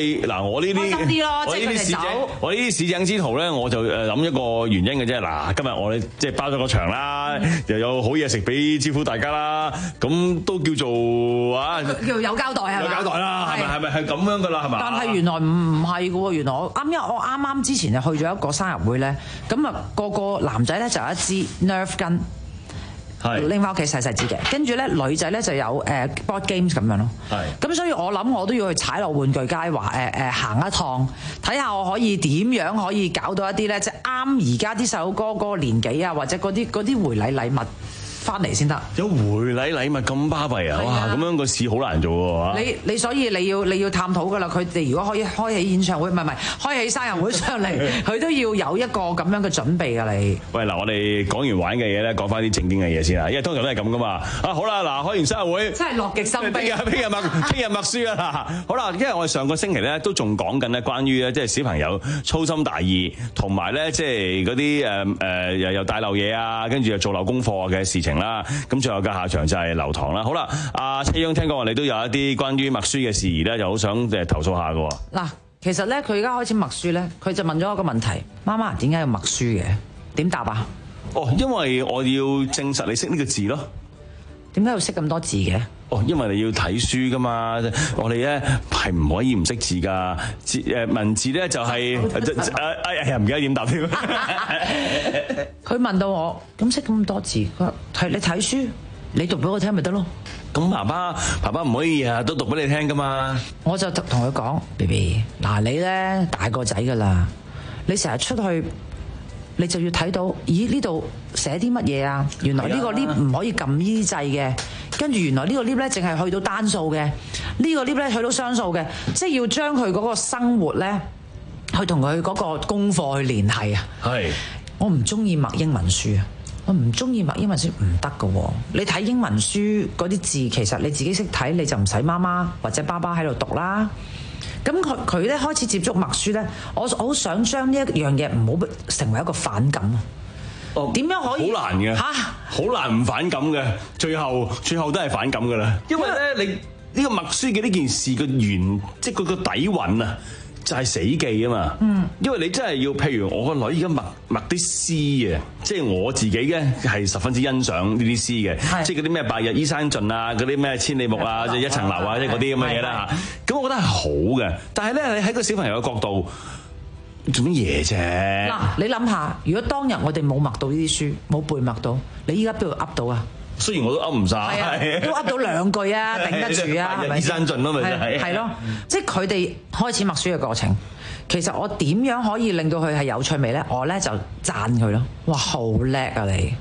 我呢啲
開心啲咯，
我呢啲市井，我呢啲市井之徒咧，我就誒諗一個原因嘅啫。嗱，今日我哋即係包咗個場啦，又有好嘢食俾招呼大家啦，咁都叫做啊，
叫有交代係咪？
有交代啦，係咪係咪係咁樣噶啦？係嘛？
但係原來唔唔係嘅喎，原來我啱，因為我啱啱之前就去咗一個生日會咧，咁啊個個男仔咧就有一支 Nerf gun。拎翻屋企細細支嘅，跟住咧女仔咧就有誒 board games 咁樣咯。係，咁所以我諗我都要去踩落玩具街，話誒誒行一趟，睇下我可以點樣可以搞到一啲咧，即係啱而家啲細佬哥嗰個年紀啊，或者嗰啲嗰啲回禮禮物翻嚟先得。有回禮禮物咁巴閉啊！哇，咁樣個事好難做喎。你你所以你要你要探討㗎啦。佢哋如果可以開起演唱會，唔係唔係開起生日會上嚟，佢都要有一個咁樣嘅準備㗎。你喂嗱，我哋講完玩嘅嘢咧，講翻啲正經嘅嘢先啦。因為通常都係咁噶嘛。啊好啦，嗱開完生日會，真係樂極生悲。聽日默聽日默書啊！好啦，因為我哋上個星期咧都仲講緊咧關於咧即係小朋友粗心大意，同埋咧即係嗰啲誒誒又又帶漏嘢啊，跟住又做漏功課嘅事情啦。咁最後嘅下場就係留堂啦。好啦，阿車央聽講話你都有一啲關於默書嘅事宜咧，就好想誒投訴下嘅。嗱，其實咧佢而家開始默書咧，佢就問咗一個問題：媽媽點解要默書嘅？點答啊？哦，因為我要證實你識呢個字咯。點解要識咁多字嘅？哦，因為你要睇書噶嘛。我哋咧係唔可以唔識字噶。字誒文字咧就係誒哎呀唔記得點答添。佢問到我咁識咁多字，佢話係你睇書，你讀俾我聽咪得咯。咁爸爸爸爸唔可以日日都讀俾你聽噶嘛。我就同佢講 B B 嗱，你咧大個仔噶啦，你成日出去。你就要睇到，咦呢度寫啲乜嘢啊？原來呢個 lift 唔可以撳呢啲掣嘅，跟住原來呢個 lift 咧淨係去到單數嘅，呢個 lift 咧去到雙數嘅，即係要將佢嗰個生活咧，去同佢嗰個功課去聯繫啊。係，我唔中意默英文書啊，我唔中意默英文書唔得㗎喎。你睇英文書嗰啲字，其實你自己識睇，你就唔使媽媽或者爸爸喺度讀啦。咁佢佢咧開始接觸默書咧，我我好想將呢一樣嘢唔好成為一個反感啊！哦，點樣可以？好難嘅嚇，好難唔反感嘅，最後最後都係反感㗎啦。因為咧，你呢個默書嘅呢件事嘅原，即係佢個底蘊啊，就係死記啊嘛。嗯，因為你真係要，譬如我個女而家默默啲詩啊，即係我自己咧係十分之欣賞呢啲詩嘅，即係嗰啲咩白日依山盡啊，嗰啲咩千里目啊，即係一層樓啊，即係嗰啲咁嘅嘢啦嚇。咁我覺得係好嘅，但係咧你喺個小朋友嘅角度做乜嘢啫？嗱，你諗下，如果當日我哋冇默到呢啲書，冇背默到，你依家邊度噏到啊？雖然我都噏唔晒，都噏到兩句啊，頂得住啊，係咪？依山盡咯，咪就係。係咯，即係佢哋開始默書嘅過程。其實我點樣可以令到佢係有趣味咧？我咧就讚佢咯。哇，好叻啊你！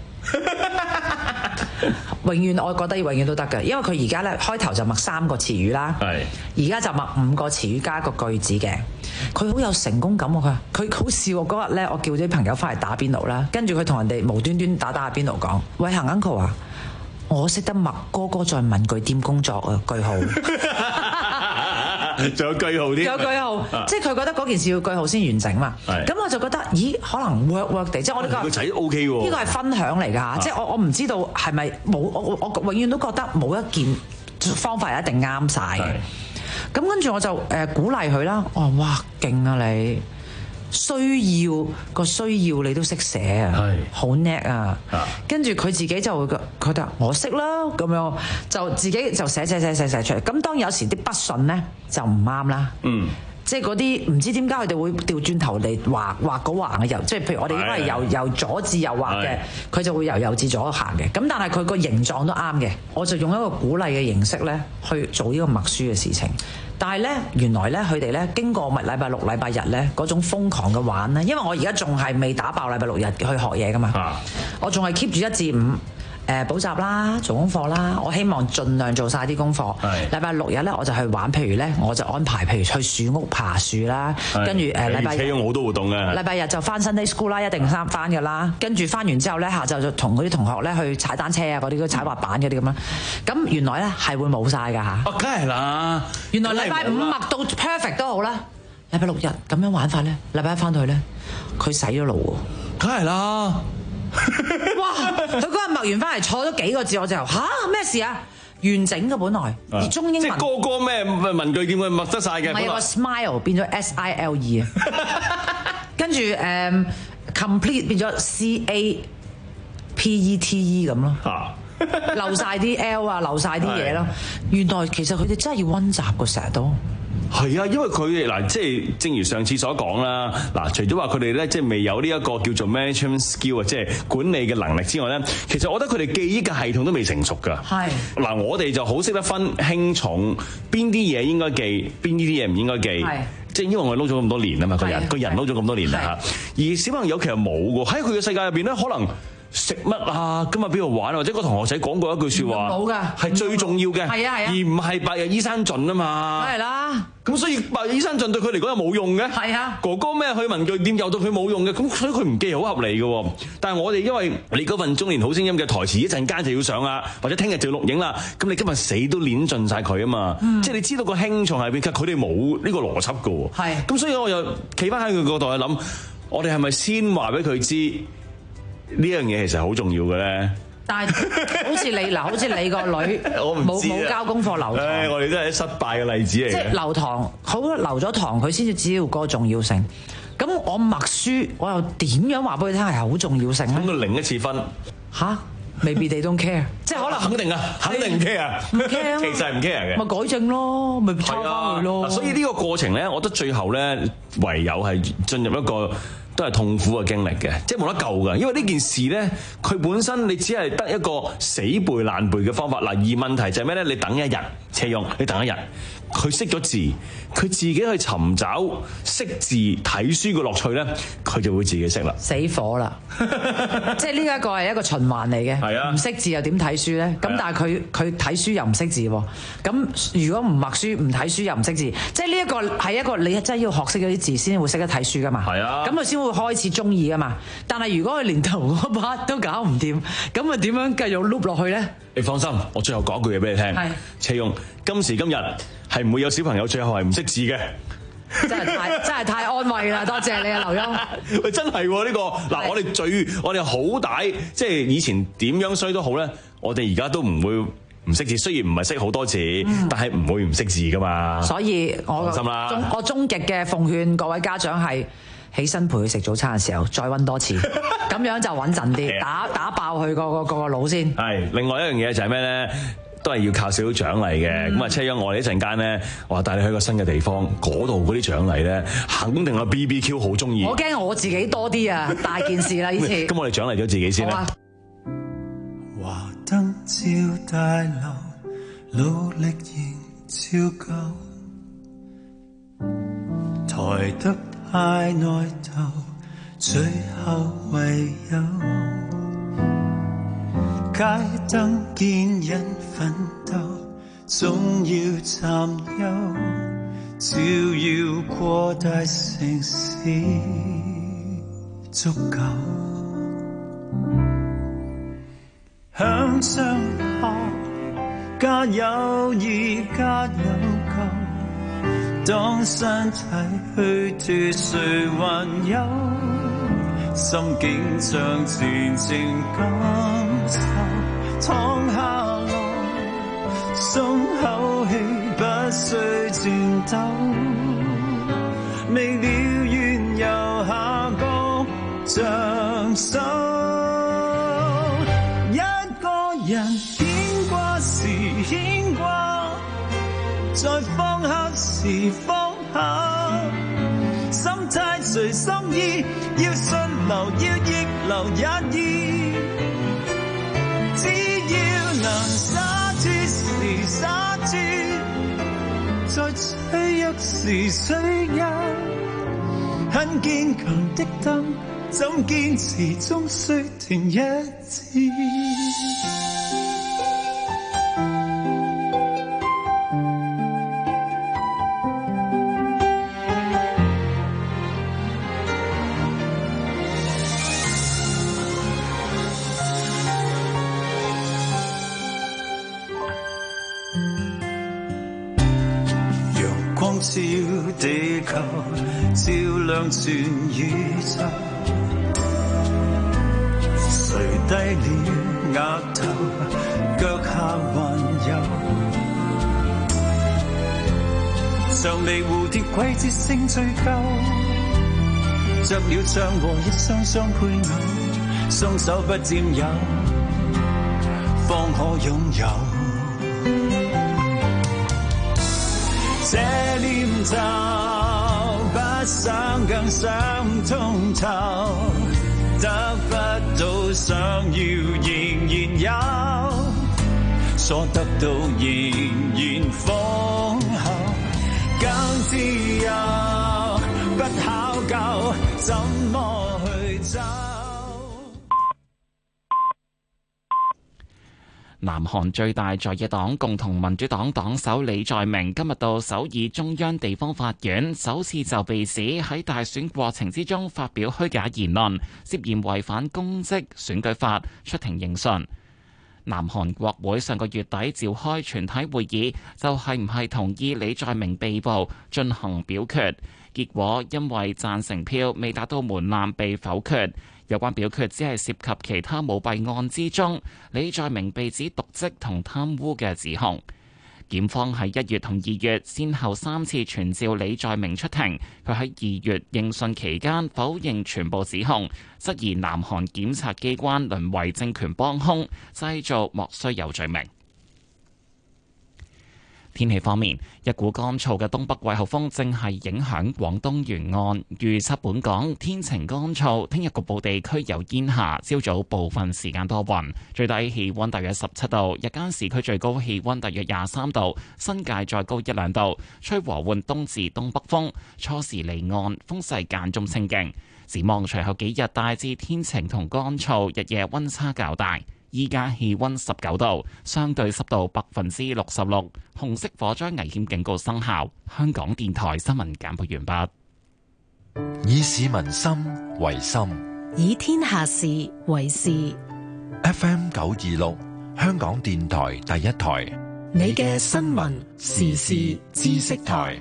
永遠我覺得永遠都得嘅，因為佢而家咧開頭就默三個詞語啦，而家就默五個詞語加一個句子嘅。佢好有成功感喎！佢佢好笑喎！嗰日咧，我叫啲朋友翻嚟打邊爐啦，跟住佢同人哋無端端打打下邊爐講：喂，行 uncle 啊，我識得默哥哥在文具店工作啊！句號。仲有句號添，仲有句號，啊、即係佢覺得嗰件事要句號先完整嘛。咁我就覺得，咦，可能 work work 地，即係我呢個個仔 OK 喎。呢個係分享嚟㗎嚇，即係我我唔知道係咪冇我我我永遠都覺得冇一件方法係一定啱晒嘅。咁跟住我就誒鼓勵佢啦。我話：哇，勁啊你！需要個需要你都識寫啊，好叻啊！跟住佢自己就會覺得我識啦，咁樣就自己就寫寫寫寫寫出嚟。咁當有時啲筆順咧就唔啱啦，嗯，即係嗰啲唔知點解佢哋會調轉頭嚟畫畫嗰橫嘅由，即係譬如我哋應該係由由左至右畫嘅，佢就會由右至左行嘅。咁但係佢個形狀都啱嘅，我就用一個鼓勵嘅形式咧去做呢個默書嘅事情。但係咧，原來咧，佢哋咧經過咪禮拜六、禮拜日咧嗰種瘋狂嘅玩咧，因為我而家仲係未打爆禮拜六日去學嘢噶嘛，啊、我仲係 keep 住一至五誒、呃、補習啦、做功課啦，我希望盡量做晒啲功課。禮拜六日咧我就去玩，譬如咧我就安排譬如去樹屋爬樹啦，跟住誒禮拜日有好多活動嘅。禮拜日就翻 Sunday School 啦，一定翻翻㗎啦。跟住翻完之後咧，下晝就同嗰啲同學咧去踩單車啊，嗰啲踩滑板嗰啲咁啦。咁原來咧係會冇晒㗎嚇。哦，梗係啦。原來禮拜五默到 perfect 都好啦。禮拜六日咁樣玩法咧，禮拜一翻到去咧，佢洗咗腦喎。梗係啦。哇！佢嗰日默完翻嚟坐咗幾個字，我就嚇咩事啊？ 完整嘅本來，而中英文
即係個個咩文具店佢默得晒嘅。
唔係有個 smile 變咗 S I L E 啊，跟住誒 complete 變咗 C A P E T E 咁咯。漏晒啲 L 啊，漏晒啲嘢咯。原來其實佢哋真係要溫習嘅，成日都。
係啊，因為佢哋嗱，即係正如上次所講啦，嗱，除咗話佢哋咧，即係未有呢一個叫做 management skill 啊，即係管理嘅能力之外咧，其實我覺得佢哋記憶嘅系統都未成熟㗎。係嗱，我哋就好識得分輕重，邊啲嘢應該記，邊啲啲嘢唔應該記。係即係因為我哋撈咗咁多年啊嘛，個人個人撈咗咁多年啦嚇。而小朋友其實冇㗎，喺佢嘅世界入邊咧，可能。食乜啊？今日邊度玩？或者個同學仔講過一句説話，冇㗎，係最重要嘅，係啊係啊，而唔係白日依山盡啊嘛。梗係啦。咁所以白日依山盡對佢嚟講又冇用嘅。係啊。哥哥咩去文具店又對佢冇用嘅，咁所以佢唔記好合理嘅。但係我哋因為你嗰份中年好聲音嘅台詞一陣間就要上啦，或者聽日就要錄影啦，咁你今日死都練盡晒佢啊嘛。嗯、即係你知道個輕重係邊，其實佢哋冇呢個邏輯嘅。係。咁所以我又企翻喺佢角度去諗，我哋係咪先話俾佢知？呢樣嘢其實好重要嘅咧，但係好似你嗱，好似你個女冇冇交功課留堂，唉，我哋都係啲失敗嘅例子嚟嘅。即係留堂，好留咗堂，佢先至知道嗰個重要性。咁我默書，我又點樣話俾佢聽係好重要性咧？咁佢零一次分吓，未必 they don't care， 即係可能肯定啊，肯定唔 care，唔 care， 其實係唔 care 嘅，咪改正咯，咪抄翻佢咯。所以呢個過程咧，我覺得最後咧，唯有係進入一個。都係痛苦嘅經歷嘅，即係冇得救嘅，因為呢件事咧，佢本身你只係得一個死背爛背嘅方法。嗱，而問題就係咩咧？你等一日，車用你等一日，佢識咗字，佢自己去尋找識字睇書嘅樂趣咧，佢就會自己識啦。死火啦！即係呢一個係一個循環嚟嘅。係啊，唔識字又點睇書咧？咁但係佢佢睇書又唔識字喎。咁如果唔默書唔睇書又唔識字，即係呢一個係一個你真係要學識嗰啲字先會識得睇書噶嘛。係啊。咁佢先會開始中意噶嘛。但係如果佢連頭嗰 part 都搞唔掂，咁啊點樣繼續 loop 落去咧？你放心，我最後講句嘢俾你聽。係。車用今時今日係唔會有小朋友最後係唔識字嘅。真係太真係太安慰啦！多謝你啊，劉墉。喂，真係喎呢個嗱，我哋最我哋好大，即係以前點樣衰都好咧，我哋而家都唔會唔識字。雖然唔係識好多字，嗯、但係唔會唔識字噶嘛。所以我放心啦。我終極嘅奉勸各位家長係起身陪佢食早餐嘅時候，再溫多次，咁樣就穩陣啲，打打爆佢個個個個腦先。係另外一樣嘢就係咩咧？都係要靠少少獎勵嘅，咁啊車央我哋一陣間咧，我話帶你去個新嘅地方，嗰度嗰啲獎勵咧，肯定係 B B Q 好中意。我驚我自己多啲啊，大件事啦呢次。咁我哋獎勵咗自己先啦。
華燈照大樓，努力仍照舊，抬得派內頭，最後唯有。街燈見人奮鬥，總要參憂，照耀過大城市足夠。向上爬，加友誼加有舊，當身體虛脫誰還有？心境像前程感受，躺下來鬆口氣，不需戰鬥，未了緣由下降像手，一個人牽掛時牽掛，在放下時放下，心態隨心意，要順流要逆流也易，只要能灑脱時灑脱，在脆弱時脆弱，很堅強的燈，怎堅持終須停一次。照地球，照亮全宇宙。垂低了額頭，腳下還有常離蝴蝶季節性追究，着了唱和一雙雙配偶，雙手不佔有，方可擁有。這念頭不想更想通透，得不到想要仍然有，所得到仍然豐厚，更自由，不考究怎麼去走。
南韓最大在野黨共同民主黨黨首李在明今日到首爾中央地方法院，首次就被指喺大選過程之中發表虛假言論，涉嫌違反公職選舉法，出庭應訊。南韓國會上個月底召開全體會議，就係唔係同意李在明被捕進行表決，結果因為贊成票未達到門檻被否決。有關表決只係涉及其他舞弊案之中李在明被指瀆職同貪污嘅指控。檢方喺一月同二月先後三次傳召李在明出庭，佢喺二月應訊期間否認全部指控，質疑南韓檢察機關淪為政權幫兇，製造莫須有罪名。天氣方面，一股乾燥嘅東北季候風正係影響廣東沿岸，預測本港天晴乾燥，聽日局部地區有煙霞，朝早部分時間多雲，最低氣溫大約十七度，日間市區最高氣溫大約廿三度，新界再高一兩度，吹和緩東至東北風，初時離岸，風勢間中清勁。展望隨後幾日大致天晴同乾燥，日夜溫差較大。依家氣溫十九度，相對濕度百分之六十六，紅色火災危險警告生效。香港電台新聞簡報完畢。
以市民心為心，
以天下事為事。
F M 九二六，香港電台第一台，
你嘅新聞時事知識台，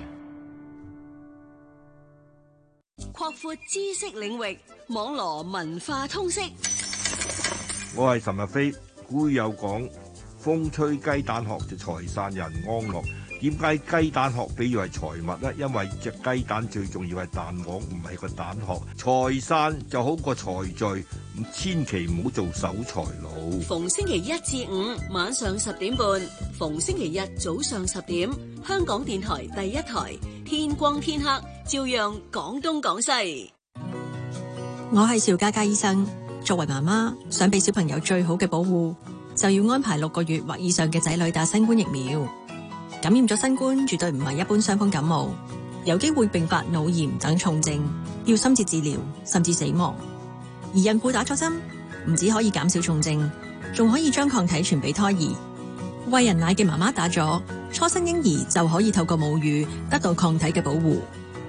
擴闊知識領域，網羅文化通識。
我係岑日飛，古語有講，風吹雞蛋殼就財散人安樂。點解雞蛋殼比喻係財物呢？因為隻雞蛋最重要係蛋黃，唔係個蛋殼。財散就好過財聚，咁千祈唔好做守財奴。
逢星期一至五晚上十點半，逢星期日早上十點，香港電台第一台，天光天黑照樣講東講西。
我係邵嘉嘉醫生。作為媽媽，想俾小朋友最好嘅保護，就要安排六個月或以上嘅仔女打新冠疫苗。感染咗新冠，絕對唔係一般傷風感冒，有機會併發腦炎等重症，要深切治療，甚至死亡。而孕婦打咗針，唔止可以減少重症，仲可以將抗體傳俾胎兒。餵人奶嘅媽媽打咗，初生嬰兒就可以透過母乳得到抗體嘅保護。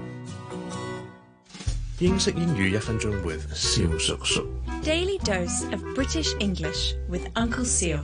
英式英語一分鐘 with 蕭叔叔。
Daily dose of British English with Uncle Seal.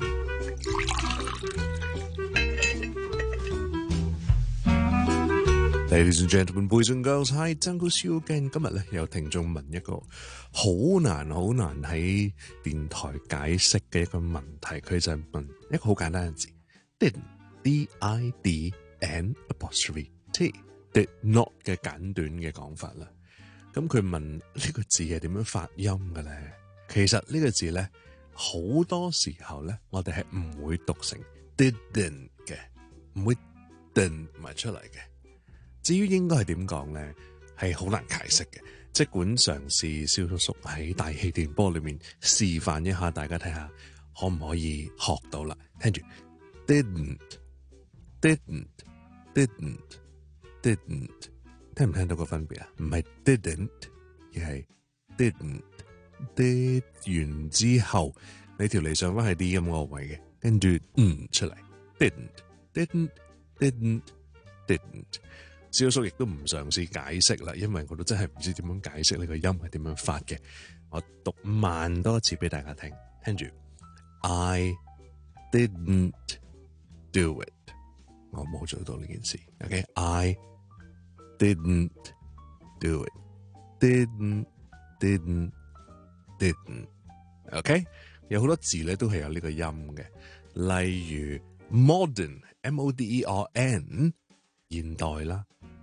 Ladies and gentlemen, boys and girls, hi, Uncle Seal again. 今日咧有聽眾問一個好難好難喺電台解釋嘅一個問題，佢就係問一個好簡單嘅字 ，did d i d n apostrophe t did not 嘅簡短嘅講法啦。咁佢問呢個字係點樣發音嘅咧？其實呢個字咧，好多時候咧，我哋係唔會讀成 didn't 嘅，唔會 didn't 埋出嚟嘅。至於應該係點講咧，係好難解釋嘅。即管嘗試蕭叔叔喺大氣電波裏面示範一下，大家睇下可唔可以學到啦。聽住 didn't didn't didn't didn't， 聽唔聽到個分別啊？唔係 didn't， 而係 didn't。did 完之後，你條脷上翻係 D 咁個位嘅，跟住嗯出嚟 didn't didn't didn't didn't。蕭叔亦都唔嘗試解釋啦，因為我都真係唔知點樣解釋呢個音係點樣發嘅。我讀慢多一次俾大家聽，聽住 I didn't do it， 我冇做到呢件事。OK， I didn't do it， didn't didn't didn't。OK， 有好多字咧都係有呢個音嘅，例如 modern M O D E R N 現代啦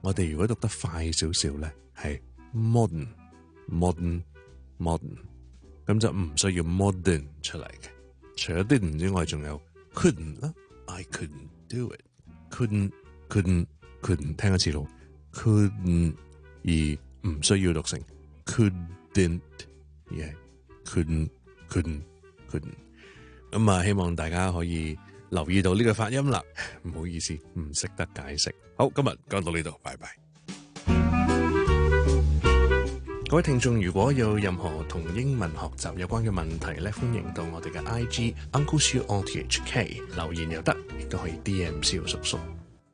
我哋如果讀得快少少咧，係 modern modern modern， 咁就唔需要 modern 出嚟嘅。除咗 didn't 之外，仲有 couldn't 啦 ，I couldn't do it，couldn't couldn't couldn't 聽一次咯 ，couldn't 而唔需要讀成 couldn't，yeah couldn't couldn't couldn't。咁啊，希望大家可以留意到呢個發音啦。唔好意思，唔識得解釋。好，今日講到呢度，拜拜。各位聽眾，如果有任何同英文學習有關嘅問題咧，歡迎到我哋嘅 I G Uncle Siu R T H K 留言又得，亦都可以 D M 蕭叔叔。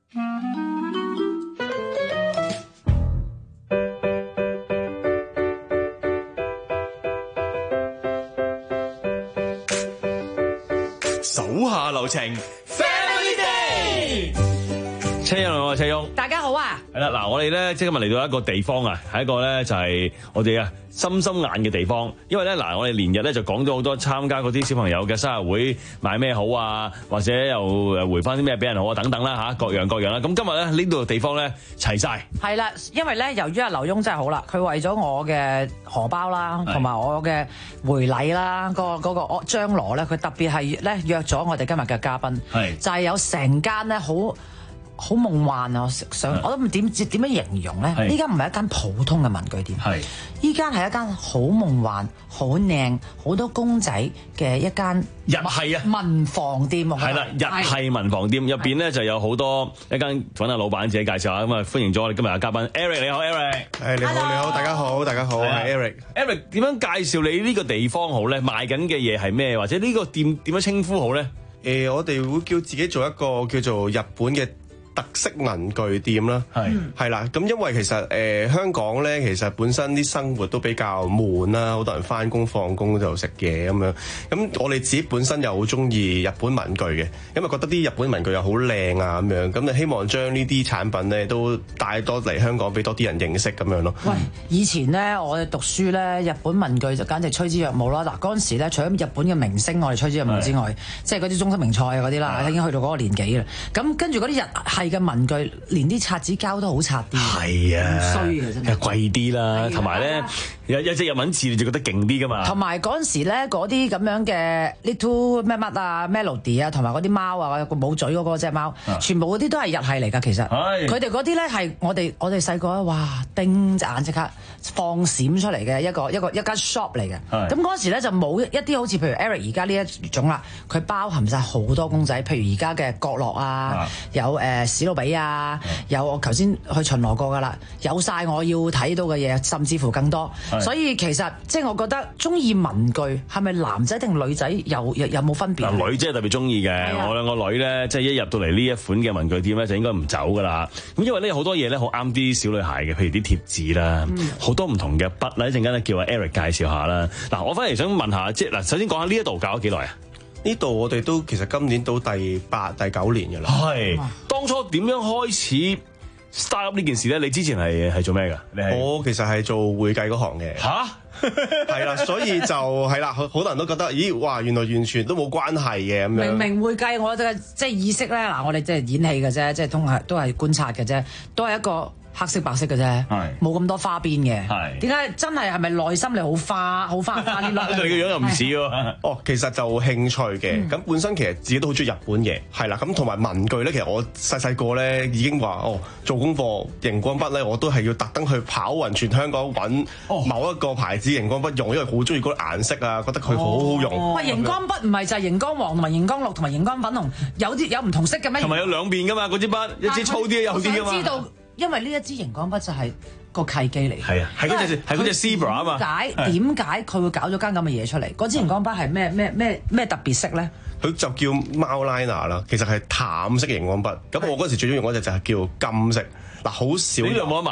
手下留情 ，Family Day。
車翁我係車翁，
大家好啊！
係啦，嗱，我哋咧即係今日嚟到一個地方啊，係一個咧就係我哋啊心心眼嘅地方，因為咧嗱，我哋連日咧就講咗好多參加嗰啲小朋友嘅生日會買咩好啊，或者又誒回翻啲咩俾人好啊等等啦嚇，各樣各樣啦。咁今日咧呢度地方咧齊晒。係
啦，因為咧由於阿劉墉真係好啦，佢為咗我嘅荷包啦，同埋我嘅回禮啦，嗰個嗰個我張羅咧，佢特別係咧約咗我哋今日嘅嘉賓，係就係有成間咧好。好夢幻啊！我想我都唔點點樣形容咧？呢間唔係一間普通嘅文具店，係依間係一間好夢幻、好靚、好多公仔嘅一間
日系啊
文房店。
係啦，日系文房店入邊咧就有好多一間揾下老闆自己介紹下咁啊！歡迎咗我哋今日嘅嘉賓 Eric， 你好 Eric。
係你好你好，大家好大家好，我係 Eric。
Eric 點樣介紹你呢個地方好咧？賣緊嘅嘢係咩？或者呢個店點樣稱呼好咧？
誒，我哋會叫自己做一個叫做日本嘅特色文具店啦，係係啦，咁因為其實誒、呃、香港咧，其實本身啲生活都比較悶啦，好多人翻工放工就食嘢咁樣，咁我哋自己本身又好中意日本文具嘅，因為覺得啲日本文具又好靚啊咁樣，咁就希望將呢啲產品咧都帶多嚟香港，俾多啲人認識咁樣咯。
喂，以前咧我哋讀書咧，日本文具就簡直趨之若鶩啦。嗱，嗰陣時咧，除咗日本嘅明星我哋趨之若鶩之外，即係嗰啲中森明菜啊嗰啲啦，已經去到嗰個年紀啦。咁跟住嗰啲日係嘅文具，連啲擦紙膠都好擦啲，係啊，衰嘅真係，
貴啲啦，同埋咧有有隻日文字你就覺得勁啲噶嘛。
同埋嗰陣時咧，嗰啲咁樣嘅 Little 咩乜啊 Melody 啊，同埋嗰啲貓啊，個冇嘴嗰個隻貓，全部嗰啲都係日系嚟㗎。其實佢哋嗰啲咧係我哋我哋細個咧，哇叮隻眼即刻放閃出嚟嘅一個一個一間 shop 嚟嘅。咁嗰陣時咧就冇一啲好似譬如 Eric 而家呢一種啦，佢包含晒好多公仔，譬如而家嘅角落啊，有誒史努比啊，有我頭先去巡邏過㗎啦，有晒我要睇到嘅嘢，甚至乎更多。所以其實即係我覺得中意文具係咪男仔定女仔有有有冇分別？
嗱，女仔係特別中意嘅。我兩個女咧，即係一入到嚟呢一款嘅文具店咧，就應該唔走㗎啦。咁因為咧好多嘢咧好啱啲小女孩嘅，譬如啲貼紙啦，好、嗯、多唔同嘅筆啦。一陣間咧叫阿 Eric 介紹下啦。嗱，我翻嚟想問下，即係嗱，首先講下呢一度搞咗幾耐啊？
呢度我哋都其實今年到第八、第九年㗎啦。係，
當初點樣開始 start up 呢件事咧？你之前係係做咩㗎？你係
我其實係做會計嗰行嘅。吓？係啦，所以就係啦，好多人都覺得，咦，哇，原來完全都冇關係嘅咁樣。
明明會計，我嘅即係意識咧，嗱，我哋即係演戲嘅啫，即係通係都係觀察嘅啫，都係一個黑色白色嘅啫，冇咁多花邊嘅。係點解真係係咪內心你好花好花花啲粒？
你個樣又唔似喎。哦，其實就興趣嘅，咁、嗯、本身其實自己都好中意日本嘢，係啦，咁同埋文具咧，其實我細細個咧已經話哦，做功課熒光筆咧，我都係要特登去跑勻全香港揾某一個牌子熒光筆用，因為好中意嗰啲顏色啊，覺得佢好好用。
喂、哦，熒光筆唔係就係熒光黃同埋熒光綠同埋熒光粉紅，有啲有唔同色嘅咩？
同埋有兩邊噶嘛，嗰支筆一支粗啲，有啲噶嘛。
知道。因為呢一支熒光筆就係個契機嚟，
係啊，係嗰隻係嗰隻 Zebra 啊嘛。
點解點解佢會搞咗間咁嘅嘢出嚟？嗰支熒光筆係咩咩咩咩特別色咧？
佢就叫貓 liner 啦，其實係淡色熒光筆。咁我嗰時最中意用嗰隻就係叫金色。嗱，好少。
呢度冇得賣㗎。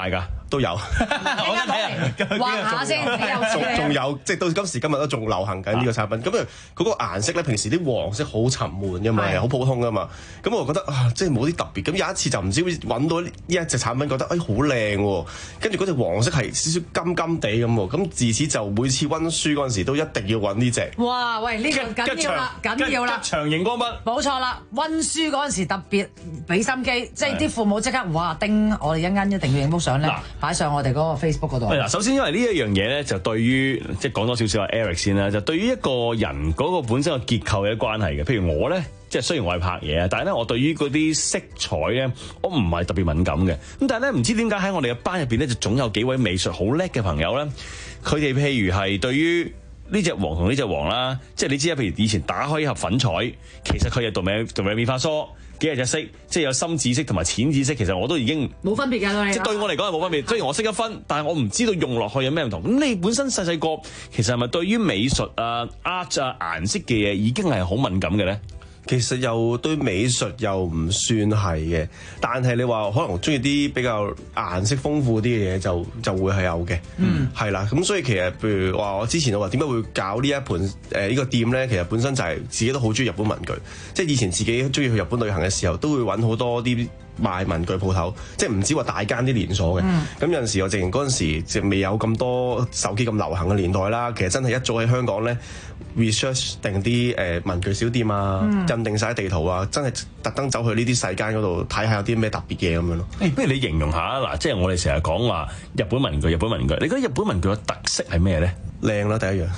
都有。
我想睇下，
畫下先，
仲仲有，即係到今時今日都仲流行緊呢個產品。咁啊，嗰個顏色咧，平時啲黃色好沉悶噶嘛，好普通噶嘛。咁我覺得啊，即係冇啲特別。咁有一次就唔知揾到呢一隻產品，覺得誒好靚喎。跟住嗰隻黃色係少少金金地咁喎。咁自此就每次温書嗰陣時都一定要揾呢隻。
哇！喂，呢個緊要啦，緊要啦，
長熒光筆。
冇錯啦，温書嗰陣時特別俾心機，即係啲父母即刻哇叮！我哋一陣一定要影幅相咧，擺上我哋嗰個 Facebook 嗰度。
嗱，首先因為呢一樣嘢咧，就對於即係講多少少阿 Eric 先啦，就對於一個人嗰個本身嘅結構有關係嘅。譬如我咧，即係雖然我係拍嘢啊，但係咧我對於嗰啲色彩咧，我唔係特別敏感嘅。咁但係咧，唔知點解喺我哋嘅班入邊咧，就總有幾位美術好叻嘅朋友咧，佢哋譬如係對於呢隻黃同呢隻黃啦，即係你知啊，譬如以前打開一盒粉彩，其實佢係讀名讀名變化梳。幾日隻色，即係有深紫色同埋淺紫色，其實我都已經
冇分別㗎，
即係對我嚟講係冇分別。雖然我識一分，但係我唔知道用落去有咩唔同。咁你本身細細個，其實係咪對於美術啊、art 啊、顏色嘅嘢已經係好敏感嘅咧？
其實又對美術又唔算係嘅，但係你話可能中意啲比較顏色豐富啲嘅嘢，就就會係有嘅，嗯，係啦。咁所以其實譬如話我之前我話點解會搞呢一盤誒呢個店咧？其實本身就係自己都好中意日本文具，即係以前自己中意去日本旅行嘅時候，都會揾好多啲賣文具鋪頭，即係唔止話大間啲連鎖嘅。咁、嗯、有陣時我直情嗰陣時就未有咁多手機咁流行嘅年代啦。其實真係一早喺香港咧 research 定啲誒文具小店啊，嗯、印定晒地圖啊，真係特登走去呢啲細間嗰度睇下有啲咩特別嘢咁樣咯。
誒，不如你形容下嗱，即係我哋成日講話日本文具，日本文具，你覺得日本文具嘅特色係咩咧？
靚啦，第一樣。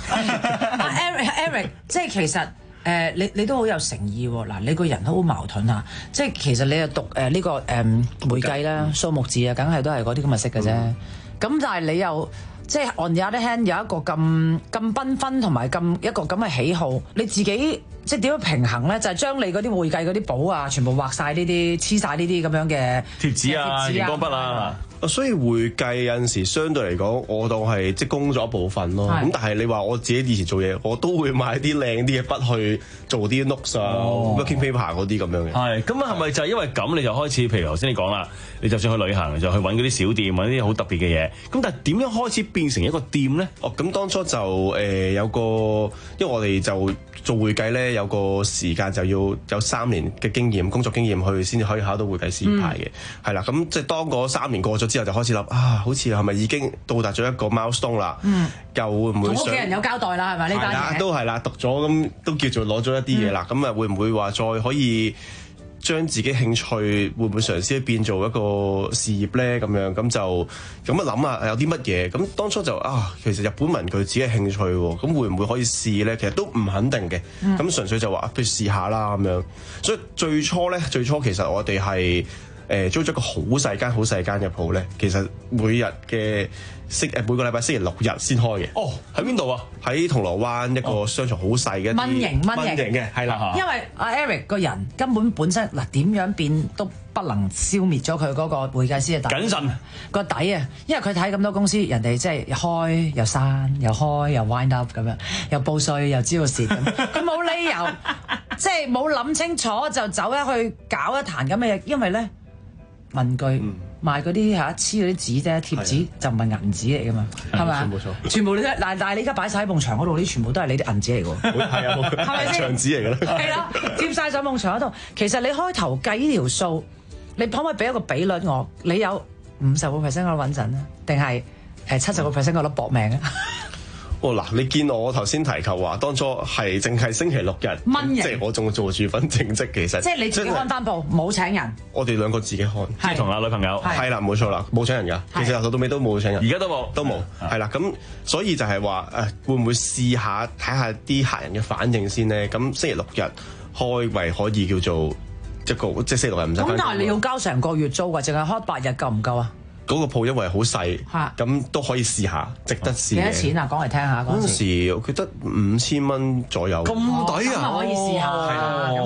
Eric Eric，即係其實。誒、呃，你你都好有誠意喎！嗱，你個人都好矛盾嚇，即係其實你又讀誒呢、呃這個誒、呃、會計啦、嗯、數目字啊，梗係都係嗰啲咁嘅識嘅啫。咁、嗯、但係你又即係 on the other hand 有一個咁咁繽紛同埋咁一個咁嘅喜好，你自己即係點樣平衡咧？就係、是、將你嗰啲會計嗰啲簿啊，全部畫晒呢啲黐晒呢啲咁樣嘅
貼紙啊、熒光筆啊。
所以會計有陣時相對嚟講，我當係即係工作一部分咯。咁但係你話我自己以前做嘢，我都會買啲靚啲嘅筆去做啲 notes 啊、working paper 嗰啲咁樣嘅。
係咁啊，係咪就係因為咁你就開始？譬如頭先你講啦，你就算去旅行就去揾嗰啲小店，揾啲好特別嘅嘢。咁但係點樣開始變成一個店咧？
哦，咁當初就誒、呃、有個，因為我哋就做會計咧，有個時間就要有三年嘅經驗、工作經驗去先至可以考到會計師牌嘅。係啦、嗯，咁即係當嗰三年過咗之後，就開始諗啊，好似係咪已經到達咗一個 milestone 啦？嗯，又會唔會
同屋企人有交代啦？係咪呢單嘢？
都係啦，讀咗咁都叫做攞咗一啲嘢啦。咁啊、嗯，會唔會話再可以將自己興趣會唔會嘗試變做一個事業咧？咁樣咁就咁啊諗下有啲乜嘢？咁當初就啊，其實日本文具自己嘅興趣喎，咁會唔會可以試咧？其實都唔肯定嘅。咁、嗯、純粹就話不如試下啦咁樣。所以最初咧，最初其實我哋係。誒租咗個好細間、好細間嘅鋪咧，其實每日嘅星誒每個禮拜星期六日先開嘅。
哦，喺邊度啊？
喺銅鑼灣一個商場好細嘅。
蚊型蚊型
嘅，係啦。
因為阿 Eric 個人根本本身嗱點樣變都不能消滅咗佢嗰個會計師嘅底。
謹慎
個底啊！因為佢睇咁多公司，人哋即係開又刪，又開又 wind up 咁樣，又報稅又知道蝕咁，佢冇理由即係冇諗清楚就走咗去搞一壇咁嘅嘢，因為咧。文具、嗯、賣嗰啲嚇黐嗰啲紙啫，貼紙就唔係銀紙嚟噶嘛，係咪啊？冇錯，全部你嗱，但係你而家擺晒喺埲牆嗰度，呢全部都係你啲銀紙嚟㗎喎。
係啊，係咪先？牆紙嚟㗎啦。
係啦，貼晒上埲牆嗰度。其實你開頭計呢條數，你可唔可以俾一個比率我？你有五十個 percent 嗰度穩陣啊，定係誒七十個 percent 嗰度搏命啊？
哦嗱，你見我頭先提及話，當初係淨係星期六日，即係我仲做住份正職，其實
即係你自己開翻鋪，冇請人。
我哋兩個自己開，
即係同阿女朋友
係啦，冇錯啦，冇請人㗎。其實由頭到尾都冇請人，
而家都冇，
都冇，係啦。咁所以就係話誒，會唔會試下睇下啲客人嘅反應先咧？咁星期六日開為可以叫做一個，即係星期六日唔使。
咁但係你要交成個月租㗎，淨係開八日夠唔夠啊？
嗰個鋪因為好細，咁都可以試下，值得試。
幾多錢啊？講嚟聽下嗰陣
時，我覺得五千蚊左右。
咁抵啊！
可以試下。
係啦，因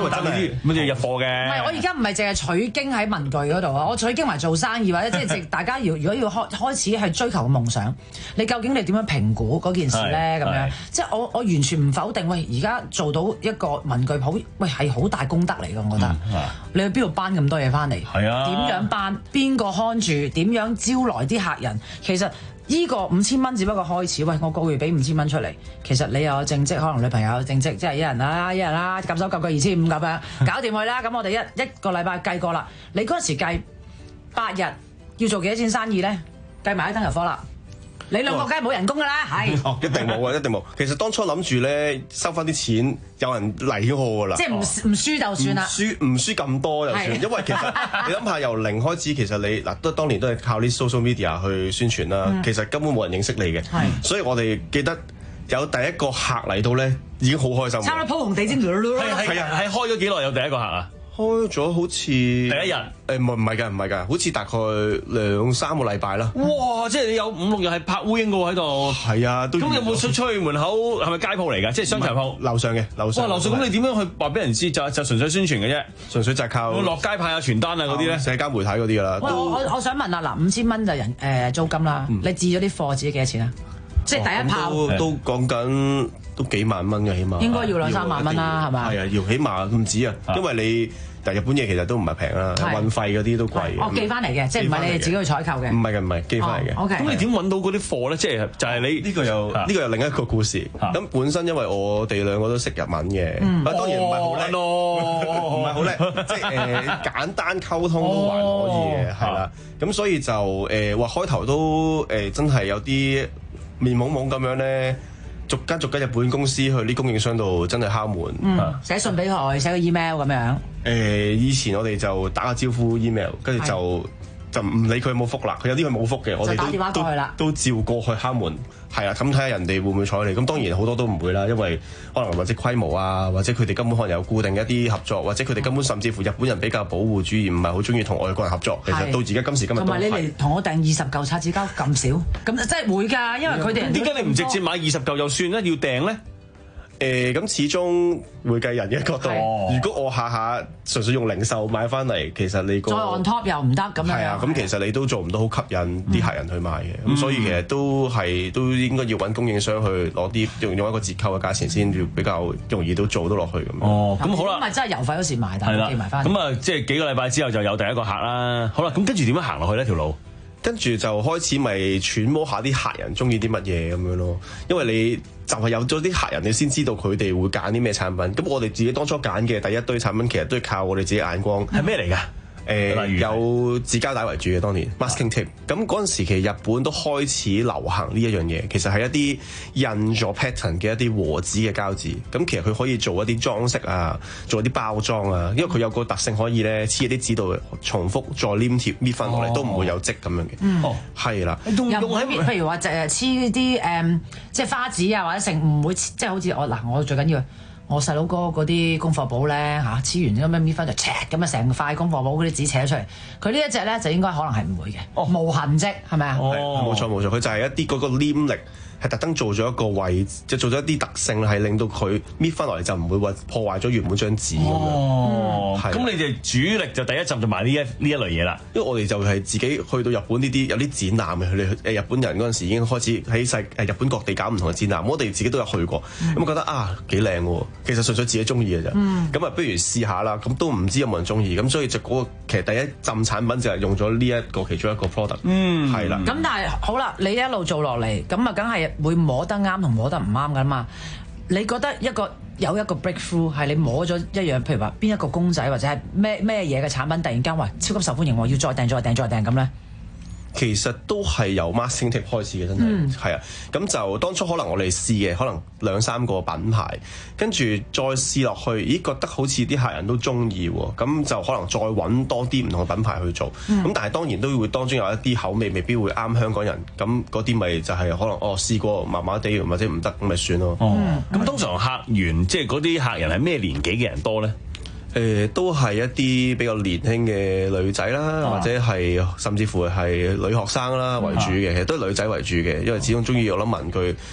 為真係乜嘢入貨嘅。
唔係，我而家唔係淨係取經喺文具嗰度啊，我取經埋做生意或者即係大家要如果要開開始係追求個夢想，你究竟你點樣評估嗰件事咧？咁樣即係我我完全唔否定。喂，而家做到一個文具鋪，喂係好大功德嚟㗎，我覺得。嗯、你去邊度搬咁多嘢翻嚟？係啊。點樣搬？邊個看住？點樣招來啲客人？其實。依個五千蚊只不過開始，喂，我個月俾五千蚊出嚟，其實你又有正職，可能女朋友有正職，即係一人啦，一人啦，夾手夾腳二千五咁樣，搞掂佢啦。咁我哋一一個禮拜計過啦，你嗰陣時計八日要做幾多錢生意咧？計埋啲燈油火啦。你兩個梗係冇人工㗎啦，係。
哦，一定冇啊，一定冇。其實當初諗住咧收翻啲錢，有人嚟我㗎啦。
即係唔唔輸就算啦。
唔輸唔輸咁多就算，因為其實你諗下由零開始，其實你嗱都當年都係靠啲 social media 去宣傳啦。嗯、其實根本冇人認識你嘅，係。所以我哋記得有第一個客嚟到咧，已經好開心。
差唔多鋪紅地氈咯。
係係係開咗幾耐有第一個客啊？
開咗好似第
一日，誒
唔係唔係㗎，唔係㗎，好似大概兩三個禮拜啦。
哇！即係你有五六日係拍烏蠅嘅喎喺度。
係啊，都。咁
有冇出出去門口係咪街鋪嚟㗎？即係商場鋪。
樓上嘅樓上。
哇！樓上咁你點樣去話俾人知？就就純粹宣傳嘅啫，
純粹就係靠
落街派下傳單啊嗰啲咧，
社交媒體嗰啲㗎啦。
喂，我我我想問啦，嗱五千蚊就人誒租金啦，你置咗啲貨自己幾多錢啊？即係第一炮。
都講緊。都幾萬蚊嘅起碼，
應該要兩三萬蚊啦，係嘛？
係啊，要起碼唔止啊，因為你但日本嘢其實都唔係平啦，運費嗰啲都貴嘅。
哦，寄翻嚟嘅，即係唔係你哋自己去採購嘅？
唔係嘅，唔係寄翻嚟嘅。
OK。
咁
你點揾到嗰啲貨咧？即係就係你
呢個又呢個又另一個故事。咁本身因為我哋兩個都識日文嘅，當然唔係好叻咯，唔係好叻，即係誒簡單溝通都還可以嘅，係啦。咁所以就誒話開頭都誒真係有啲面懵懵咁樣咧。逐間逐間日本公司去啲供應商度真係敲門，
嗯，寫信俾佢，寫個 email 咁樣。
誒，以前我哋就打個招呼 email，跟住就就唔理佢有冇覆啦。佢有啲佢冇覆嘅，我哋都都都照過去敲門。係啊，咁睇下人哋會唔會睬你。咁當然好多都唔會啦，因為可能或者規模啊，或者佢哋根本可能有固定一啲合作，或者佢哋根本甚至乎日本人比較保護主義，唔係好中意同外國人合作。其實到而家今時今日都係。同埋你哋同我訂二十嚿擦紙膠咁少，咁真係會㗎，因為佢哋。
點解你唔直接買二十嚿就算咧？要訂咧？
誒咁、呃、始終會計人嘅角度，如果我下下純粹用零售買翻嚟，其實你、個
再 on top 又唔得咁樣。
係啊，咁其實你都做唔到好吸引啲客人去買嘅，咁、嗯、所以其實都係都應該要揾供應商去攞啲用用一個折扣嘅價錢先，要比較容易都做到落去咁。
哦，咁好啦，
咁咪真係郵費嗰時買，但係寄埋翻。
咁啊，即係幾個禮拜之後就有第一個客啦。好啦，咁跟住點樣行落去呢條路？
跟住就開始咪揣摩下啲客人中意啲乜嘢咁樣咯，因為你就係有咗啲客人，你先知道佢哋會揀啲咩產品。咁我哋自己當初揀嘅第一堆產品，其實都係靠我哋自己眼光。
係咩嚟㗎？
誒、呃、有紙膠帶為主嘅當年 masking tape，咁嗰陣時其實日本都開始流行呢一樣嘢，其實係一啲印咗 pattern 嘅一啲和紙嘅膠紙，咁其實佢可以做一啲裝飾啊，做一啲包裝啊，因為佢有個特性可以咧黐喺啲紙度重複再黏貼搣翻落嚟，都唔會有跡咁樣嘅。嗯，係啦。
用用喺邊？譬如話誒黐啲誒即係花紙啊，或者成唔會即係好似我嗱，我最緊要。我細佬哥嗰啲功課簿咧嚇，黐完咁樣搣翻就赤咁啊，成塊功課簿嗰啲紙扯咗出嚟。佢呢一隻咧就應該可能係唔會嘅，哦、無痕跡係咪啊？
哦，冇錯冇錯，佢就係一啲嗰個黏力。係特登做咗一個位，即係做咗一啲特性，係令到佢搣翻落嚟就唔會話破壞咗原本張紙咁樣。
哦，咁你哋主力就第一站就買呢一呢一類嘢啦。
因為我哋就係自己去到日本呢啲有啲展覽嘅，佢哋誒日本人嗰陣時已經開始喺世誒日本各地搞唔同嘅展覽，我哋自己都有去過，咁、嗯、覺得啊幾靚喎。其實純粹自己中意嘅啫。咁啊、嗯，不如試下啦。咁都唔知有冇人中意，咁所以就嗰、那個其實第一浸產品就係用咗呢一個其中一個 product。嗯，係啦。
咁但係好啦，你一路做落嚟，咁啊梗係會摸得啱同摸得唔啱噶嘛？你覺得一個有一個 breakthrough 係你摸咗一樣，譬如話邊一個公仔或者係咩咩嘢嘅產品，突然間話超級受歡迎，我要再訂再訂再訂咁咧？
其實都係由 masking tape 開始嘅，真係係啊。咁就當初可能我哋試嘅，可能兩三個品牌，跟住再試落去，咦覺得好似啲客人都中意喎，咁就可能再揾多啲唔同嘅品牌去做。咁、嗯、但係當然都會當中有一啲口味未必會啱香港人，咁嗰啲咪就係可能哦試過麻麻地或者唔得咁咪算咯。
哦，咁、嗯、通常客源即係嗰啲客人係咩年紀嘅人多咧？
誒、呃、都係一啲比較年輕嘅女仔啦，啊、或者係甚至乎係女學生啦為主嘅，其實、啊、都係女仔為主嘅，因為始終中意我諗文具。誒、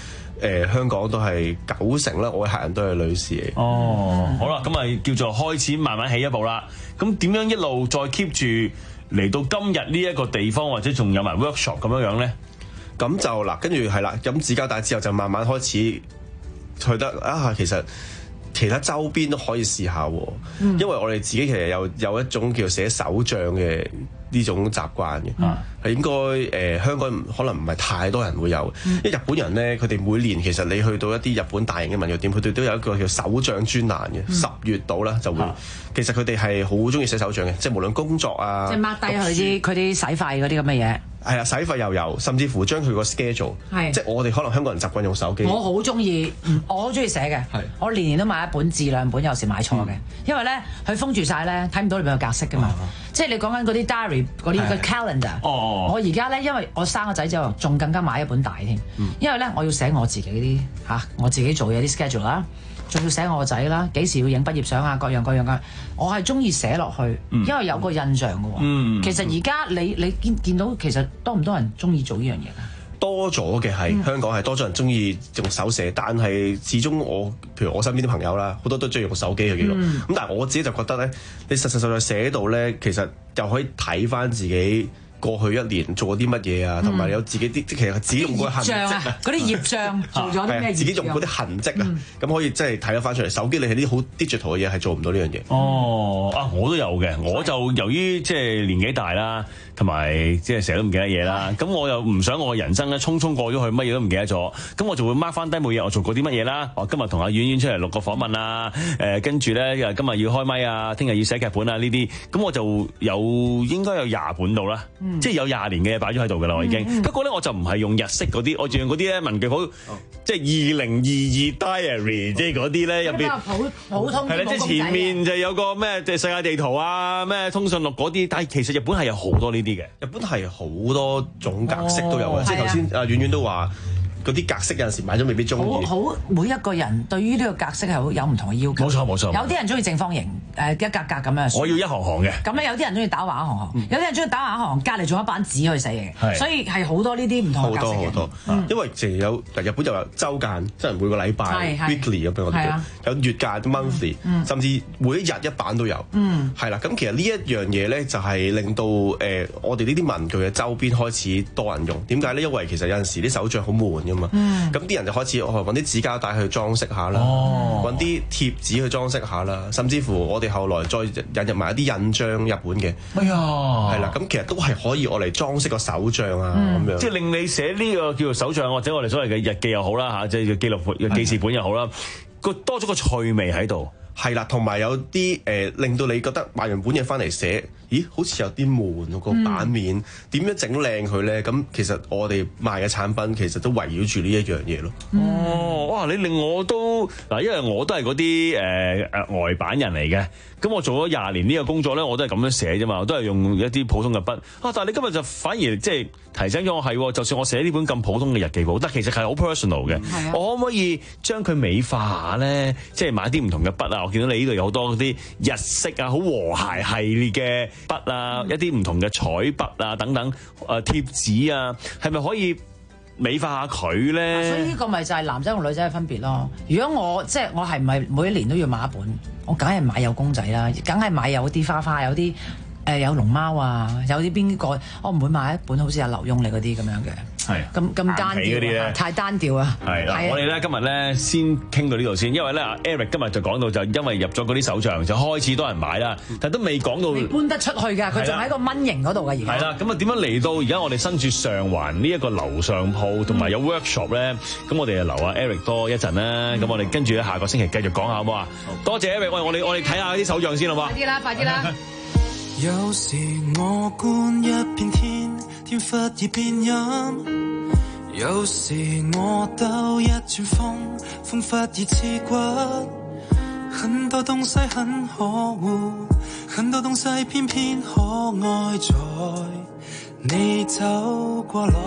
誒香港都係九成啦，我嘅客人都係女士嚟。
哦，好啦，咁咪叫做開始慢慢起一步啦。咁點樣一路再 keep 住嚟到今日呢一個地方，或者仲有埋 workshop 咁樣樣咧？
咁就嗱，跟住係啦，咁紙膠帶之後就慢慢開始去得啊，其實其他周邊都可以試下喎，嗯、因為我哋自己其實有有一種叫寫手帳嘅呢種習慣嘅，係、嗯、應該誒、呃、香港可能唔係太多人會有，嗯、因為日本人咧佢哋每年其實你去到一啲日本大型嘅文具店，佢哋都有一個叫手帳專欄嘅，十、嗯、月度啦就會，嗯、其實佢哋係好中意寫手帳嘅，即係無論工作啊，
即係 mark 低佢啲佢啲使費嗰啲咁嘅嘢。
係啊，使費又有，甚至乎將佢個 schedule，即係我哋可能香港人習慣用手機。
我好中意，我好中意寫嘅。我年年都買一本字兩本，有時買錯嘅，嗯、因為咧佢封住晒咧，睇唔到裏邊有格式㗎嘛。哦、即係你講緊嗰啲 diary 嗰啲嘅 calendar。哦。我而家咧，因為我生個仔之後，仲更加買一本大添。嗯、因為咧，我要寫我自己啲嚇、啊，我自己做嘢啲 schedule 啦。仲要寫我個仔啦，幾時要影畢業相啊，各樣各樣嘅，我係中意寫落去，嗯、因為有個印象嘅喎。嗯、其實而家你你見見到其實多唔多人中意做呢樣嘢㗎？
多咗嘅係、嗯、香港係多咗人中意用手寫，但係始終我譬如我身邊啲朋友啦，好多都中意用手機去記錄。咁、嗯、但係我自己就覺得咧，你實實在在寫到咧，其實又可以睇翻自己過去一年做過啲乜嘢啊，同埋有自己啲即其實自己用過痕跡啊，
嗰啲業障做咗啲咩？
自己用嗰啲痕跡啊，咁、嗯、可以即係睇得翻出嚟。手機你係啲好 digital 嘅嘢係做唔到呢樣嘢。
哦，啊，我都有嘅，我就由於即係年紀大啦，同埋即係成日都唔記得嘢啦，咁我又唔想我嘅人生咧匆匆過咗去，乜嘢都唔記得咗，咁我就會 mark 翻低每日我做過啲乜嘢啦。我今日同阿婉婉出嚟錄個訪問啊，誒跟住咧又今日要開咪啊，聽日要寫劇本啊呢啲，咁我就有應該有廿本到啦。嗯、即係有廿年嘅嘢擺咗喺度㗎啦，我已經。嗯嗯、不過咧，我就唔係用日式嗰啲，我仲用嗰啲咧文具簿，哦、即係二零二二 diary，即係嗰啲咧入邊。
普普通
係啦，即係前面就有個咩即係世界地圖啊，咩通訊錄嗰啲。但係其實日本係有好多呢啲嘅，
日本係好多種格式都有嘅。哦、即係頭先阿婉婉都話。嗰啲格式有陣時買咗未必中意。
好，好每一個人對於呢個格式係有唔同嘅要求。
冇錯冇錯。
有啲人中意正方形，誒一格格咁樣。
我要一行行嘅。
咁咧有啲人中意打橫一行行，嗯、有啲人中意打橫一行行，隔離仲有一版紙去寫嘅。是所以係好多呢啲唔同嘅格式嘅。好多好多，嗯、因為
成日有日本就有週間，即係每個禮拜 weekly 咁樣我哋叫，有月間 monthly，嗯、甚至每一日一版都有。嗯，係啦。咁其實呢一樣嘢咧，就係令到誒、呃、我哋呢啲文具嘅周邊開始多人用。點解咧？因為其實有陣時啲手帳好悶㗎嘛。嗯。咁啲人就開始哦揾啲紙膠帶去裝飾下啦，揾啲貼紙去裝飾下啦，甚至乎我哋後來再引入埋一啲印章日本嘅，哎呀，係啦，咁其實都係可以我嚟裝飾個手帳啊咁、嗯、樣，
即係令你寫呢個叫做手帳或者我哋所謂嘅日記又好啦嚇，即係記錄本、記事本又好啦，個多咗個趣味喺度。
係啦，同埋有啲誒、呃、令到你覺得買完本嘢翻嚟寫，咦，好似有啲悶喎，個版面點、嗯、樣整靚佢咧？咁其實我哋賣嘅產品其實都圍繞住呢一樣嘢咯。
嗯、哦，哇！你令我都嗱，因為我都係嗰啲誒誒外版人嚟嘅，咁我做咗廿年呢個工作咧，我都係咁樣寫啫嘛，我都係用一啲普通嘅筆啊。但係你今日就反而即係提醒咗我係，就算我寫呢本咁普通嘅日記簿，但其實係好 personal 嘅。嗯、我可唔可以將佢美化下咧？即係買啲唔同嘅筆啊！我見到你呢度有好多嗰啲日式啊，好和諧系列嘅筆啊，嗯、一啲唔同嘅彩筆啊等等，誒貼紙啊，係咪可以美化下佢咧？
所以呢個咪就係男仔同女仔嘅分別咯。如果我即係我係唔係每一年都要買一本，我梗係買有公仔啦，梗係買有啲花花，有啲誒、呃、有龍貓啊，有啲邊個，我唔會買一本好似阿劉墉你嗰啲咁樣嘅。係咁咁單調啊，太單調啊！
係嗱，我哋咧今日咧先傾到呢度先，因為咧阿 Eric 今日就講到就因為入咗嗰啲手帳就開始多人買啦，但都未講到
未搬得出去㗎，佢仲喺個蚊型嗰度㗎而家。
係啦，咁啊點樣嚟到而家我哋身處上環呢一個樓上鋪同埋有 workshop 咧？咁我哋就留阿 Eric 多一陣啦。咁我哋跟住咧下個星期繼續講下好唔好啊？多謝 Eric，我哋我哋睇下啲手帳先好嘛？
快啲啦，快啲啦！
有時我觀一片天，天忽而變陰；有時我兜一轉風，風忽而刺骨。很多東西很可惡，很多東西偏偏可愛，在你走過來。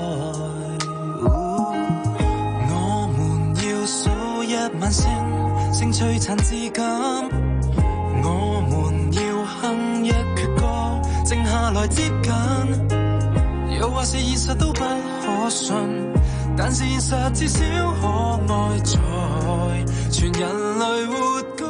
哦、我們要數一晚星，星璀璨至今。我們要哼一闕歌，靜下來接近。又或是現實都不可信， 但是現實至少可愛在全人類活該。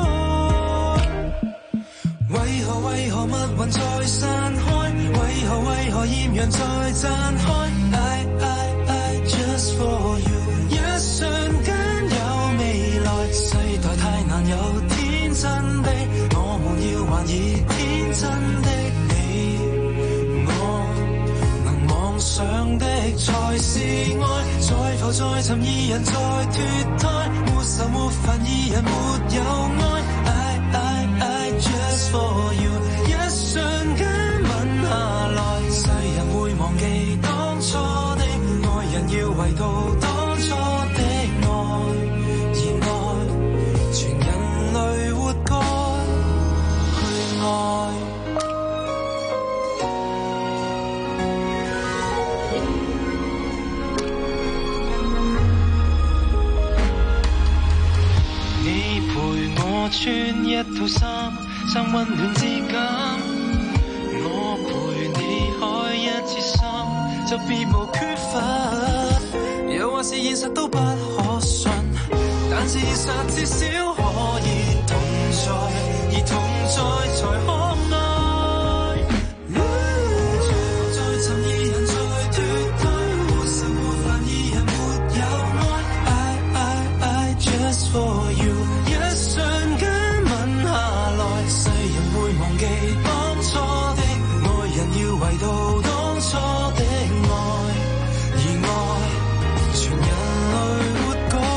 為何為何密雲在散開？為何為何豔陽在綻開 I, I, I just for you 一瞬間有未來，世代太難有天真的，我們要還以天真的你我，能妄想的才是愛，再浮再尋二人在脫胎，沒愁沒煩二人沒有愛 I, I, I just for you 一瞬間吻下來，世人會忘記當初的愛人，要回到當初的愛，而愛全人類活該去愛。你陪我穿一套衫，衫溫暖之感，我陪你開一次心，就別無缺乏。又或是現實都不可信，但是現實至少可以同在，而同在才可愛。再尋二人再脫胎，沒愁沒煩二人沒有愛 I, I, I just for you 一瞬間吻下來，世人會忘記當初的愛人，要回到當初的愛，而愛全人類活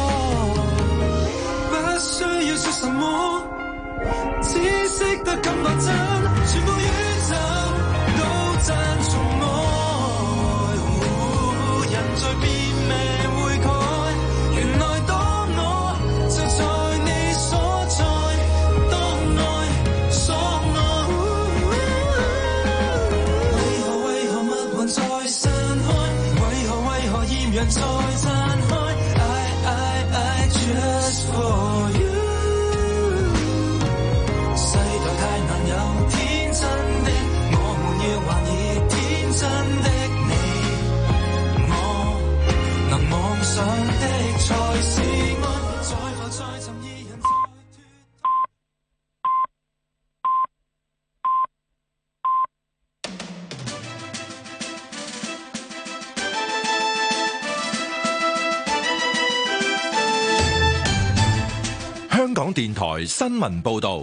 該。不需要說什麼，只識得感覺真，全部宇宙都讚頌愛。人在變命會改，原來當我就在你所在，當愛所愛。為何為何密雲在散開？為何為何豔陽在綻開 I, I, I just for you 世代太難有天真的，我們要還以天真的你我，能妄想的才是愛，再浮再尋二人再
香港電台新聞報道。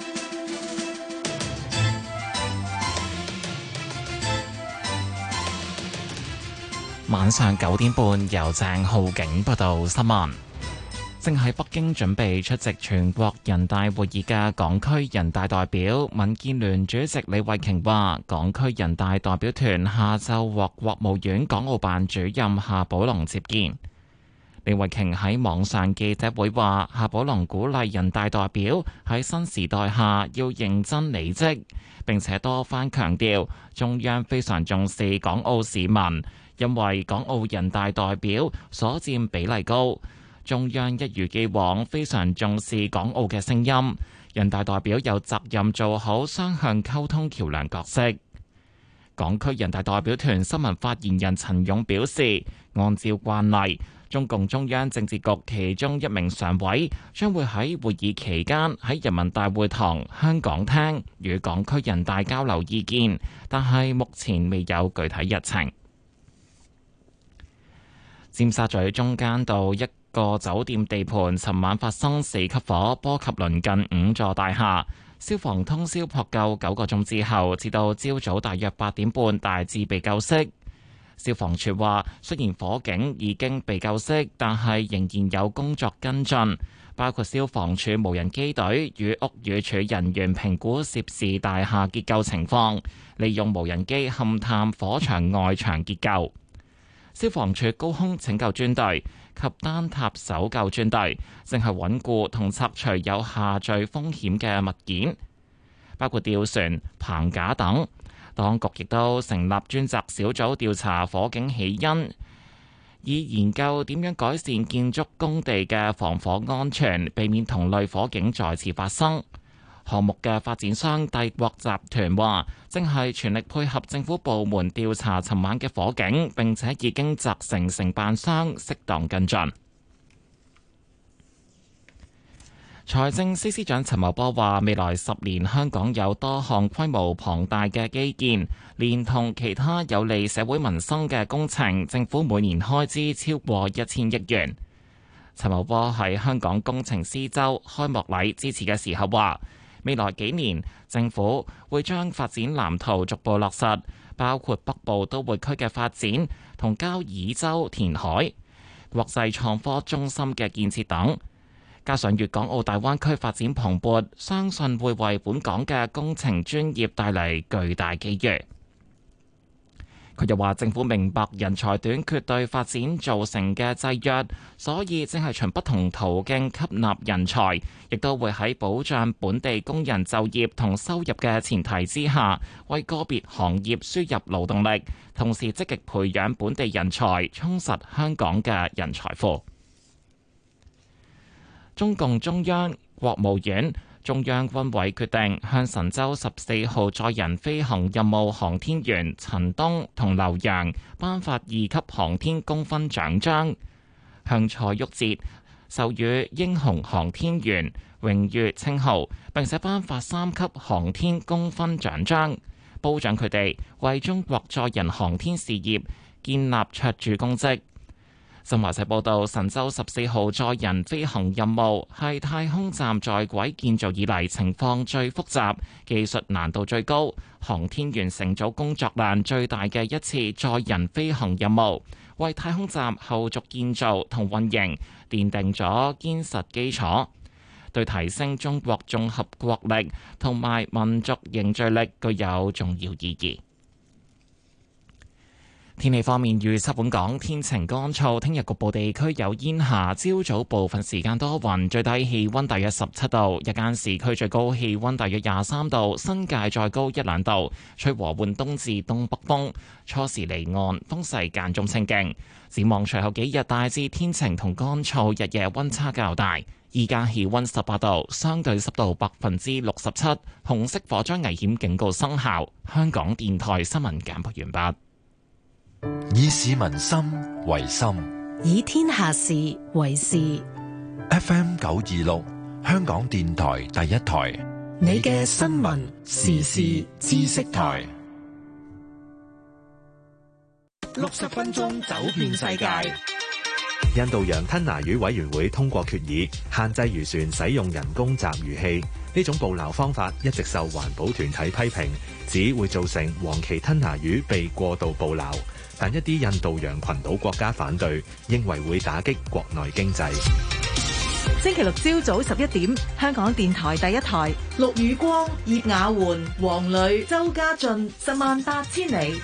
晚上九點半，由鄭浩景報道新聞。正喺北京準備出席全國人大會議嘅港區人大代表民建聯主席李慧瓊話，港區人大代表團下晝獲國務院港澳辦主任夏寶龍接見。李慧瓊喺網上記者會話，夏寶龍鼓勵人大代表喺新時代下要認真履職，並且多番強調中央非常重視港澳市民，因為港澳人大代表所佔比例高，中央一如既往非常重視港澳嘅聲音，人大代表有責任做好雙向溝通橋樑角色。港區人大代表團新聞發言人陳勇表示，按照慣例，中共中央政治局其中一名常委將會喺會議期間喺人民大會堂香港廳與港區人大交流意見，但係目前未有具體日程。尖沙咀中間道一個酒店地盤尋晚發生四級火，波及鄰近五座大廈。消防通宵撲救九個鐘之後，至到朝早大約八點半大致被救熄。消防處話，雖然火警已經被救熄，但係仍然有工作跟進，包括消防處無人機隊與屋宇署人員評估涉事大廈結構情況，利用無人機勘探火場外牆結構。消防處高空拯救專隊及單塔搜救專隊正係穩固同拆除有下墜風險嘅物件，包括吊船、棚架等。當局亦都成立專責小組調查火警起因，以研究點樣改善建築工地嘅防火安全，避免同類火警再次發生。 項目嘅發展商帝國集團話，正係全力配合政府部門調查尋晚嘅火警，並且已經責成承辦商適當跟進。財政司司長陳茂波話，未來十年香港有多項規模龐大嘅基建，連同其他有利社會民生嘅工程，政府每年開支超過一千億元。陳茂波喺香港工程師週開幕禮致辭嘅時候話，未來幾年政府會將發展藍圖逐步落實，包括北部都會區嘅發展同交椅洲填海、國際創科中心嘅建設等。加上粵港澳大灣區發展蓬勃，相信會為本港嘅工程專業帶嚟巨大機遇。佢又話，政府明白人才短缺對發展造成嘅制約，所以正係循不同途徑吸納人才，亦都會喺保障本地工人就業同收入嘅前提之下，為個別行業輸入勞動力，同時積極培養本地人才，充實香港嘅人才庫。中共中央、國務院、中央軍委決定向神舟十四號載人飛行任務航天員陳冬同劉洋頒發二級航天功勳獎章，向蔡旭哲授予英雄航天員榮譽稱號，並且頒發三級航天功勳獎章，褒獎佢哋為中國載人航天事業建立卓著功績。新華社報道，神舟十四號載人飛行任務係太空站在軌建造以嚟情況最複雜、技術難度最高、航天員乘組工作量最大嘅一次載人飛行任務，為太空站後續建造同運營奠定咗堅實基礎，對提升中國綜合國力同埋民族凝聚力具有重要意義。天氣方面，預測本港天晴乾燥，聽日局部地區有煙霞，朝早部分時間多雲，最低氣溫大約十七度，日間市區最高氣溫大約廿三度，新界再高一兩度，吹和緩東至東北風，初時離岸，風勢間中清勁。展望隨後幾日大致天晴同乾燥，日夜溫差較大。依家氣溫十八度，相對濕度百分之六十七，紅色火災危險警告生效。香港電台新聞簡報完畢。
以市民心為心，
以天下事為事。
F M 九二六，香港電台第一台，
你嘅新聞時事知識台，六十分鐘走遍世界。
印度洋吞拿魚委員會通過決議，限制漁船使用人工集魚器。呢種捕撈方法一直受環保團體批評，指會造成黃鰭吞拿魚被過度捕撈。但一啲印度洋群島國家反對，認為會打擊國內經濟。
星期六朝早十一點，香港電台第一台，陸宇光、葉雅媛、黃磊、周家俊，十萬八千里。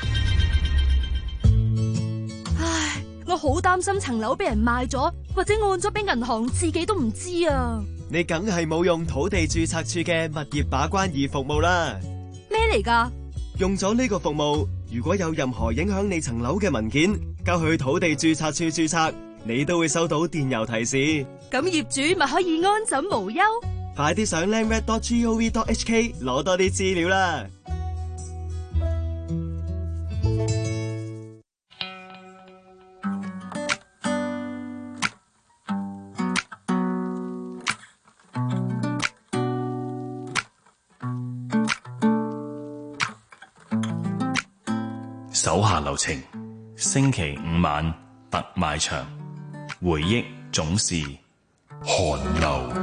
唉，我好擔心層樓俾人賣咗，或者按咗俾銀行，自己都唔知啊！
你梗係冇用土地註冊處嘅物業把關易服務啦。
咩嚟㗎？
用咗呢個服務，如果有任何影響你層樓嘅文件，交去土地註冊處註冊，你都會收到電郵提示。
咁業主咪可以安枕無憂？
快啲上 landreg dot gov dot hk 攞多啲資料啦！
手下留情，星期五晚特賣場，回憶總是寒流。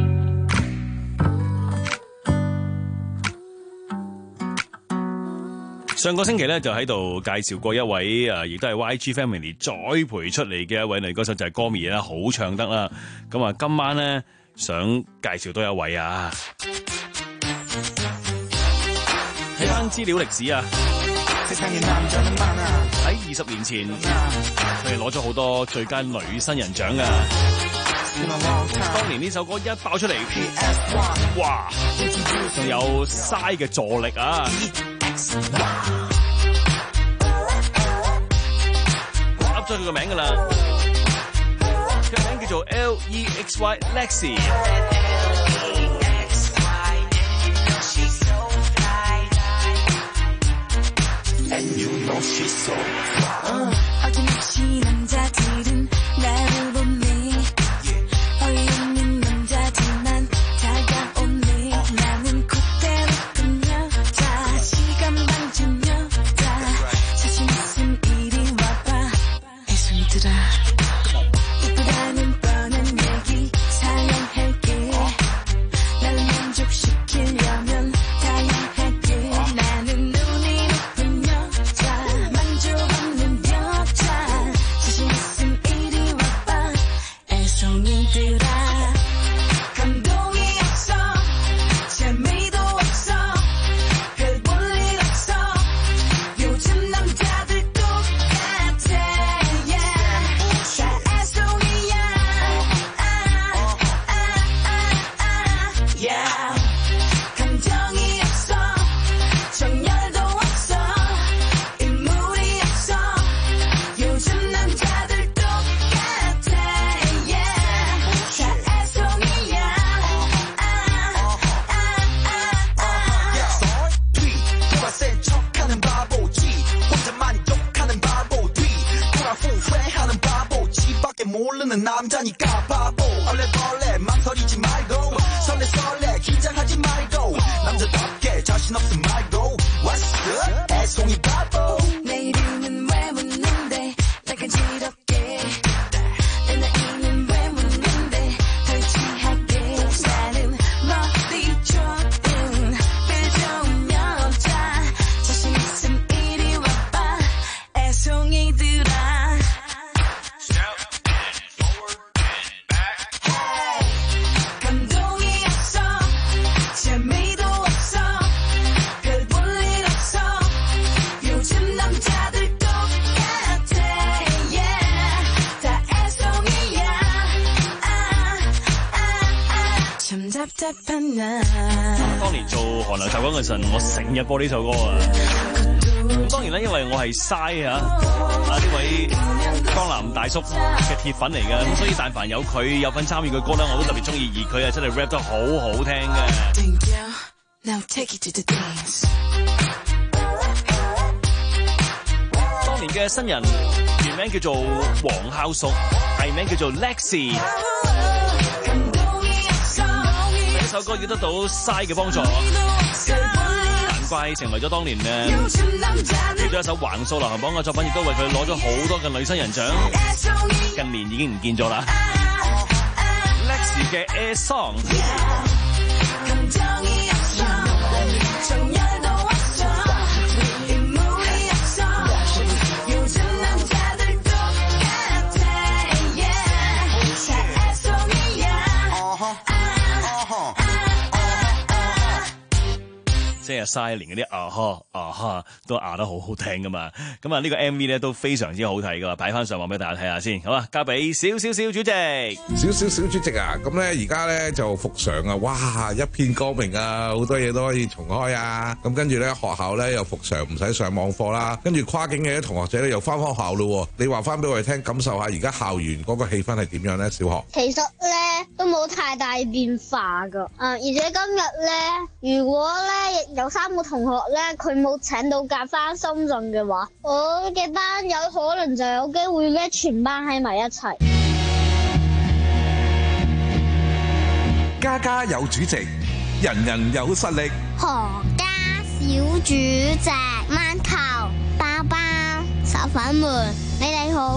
上個星期咧就喺度介紹過一位誒，亦都係 Y G Family 栽培出嚟嘅一位女歌手，就係歌迷啦，好唱得啦。咁啊，今晚咧想介紹多一位啊，睇翻資料歷史啊。喺二十年前，佢哋攞咗好多最佳女新人獎噶。當年呢首歌一爆出嚟，哇，仲有嘥嘅助力啊！噏咗佢個名噶啦，佢個名叫做 L E X Y Lexi。
너는 남자니까 바보 얼레 벌레 망설이지 말고 설레 설레 긴장하지 말고 남자답게 자신 없음 말고 What's up 애송이 바보
내 이름은 왜 묻는데 약간 지럽게 내 나이는 왜 묻는데 덜치하게 나는 머리 좋은 표정 여자 자신 있음 이리 와봐 애송이들아
當年做韓流習慣嘅陣，我成日播呢首歌啊。咁當然啦，因為我係嘥啊啊呢位江南大叔嘅鐵粉嚟嘅，咁所以但凡有佢有份參與嘅歌咧，我都特別中意，而佢啊真係 rap 得好好聽嘅。當年嘅新人原名叫做黃孝淑，藝名叫做 Lexi。首歌要得到 Psy 嘅幫助，難怪成為咗當年咧其中一首橫掃流行榜嘅作品，亦都為佢攞咗好多嘅女新人獎。近年已經唔見咗啦。Lexi 嘅 Air Song。即係嘥連嗰啲啊哈啊哈都啊得好好聽噶嘛，咁啊呢個 M V 咧都非常之好睇噶，擺翻上網俾大家睇下先，好啊，交俾小小小主席，
小小小主席啊，咁咧而家咧就復常啊，哇一片光明啊，好多嘢都可以重開啊，咁跟住咧學校咧又復常，唔使上網課啦，跟住跨境嘅啲同學仔咧又翻返學校咯，你話翻俾我哋聽，感受下而家校園嗰個氣氛係點樣咧？小學
其實咧都冇太大變化噶，啊而且今日咧如果咧有三個同學咧，佢冇請到假翻深圳嘅話，我嘅班有可能就有機會咧，全班喺埋一齊。
家家有主席，人人有實力。
何家小主席，饅頭、包包、手粉們，你哋好。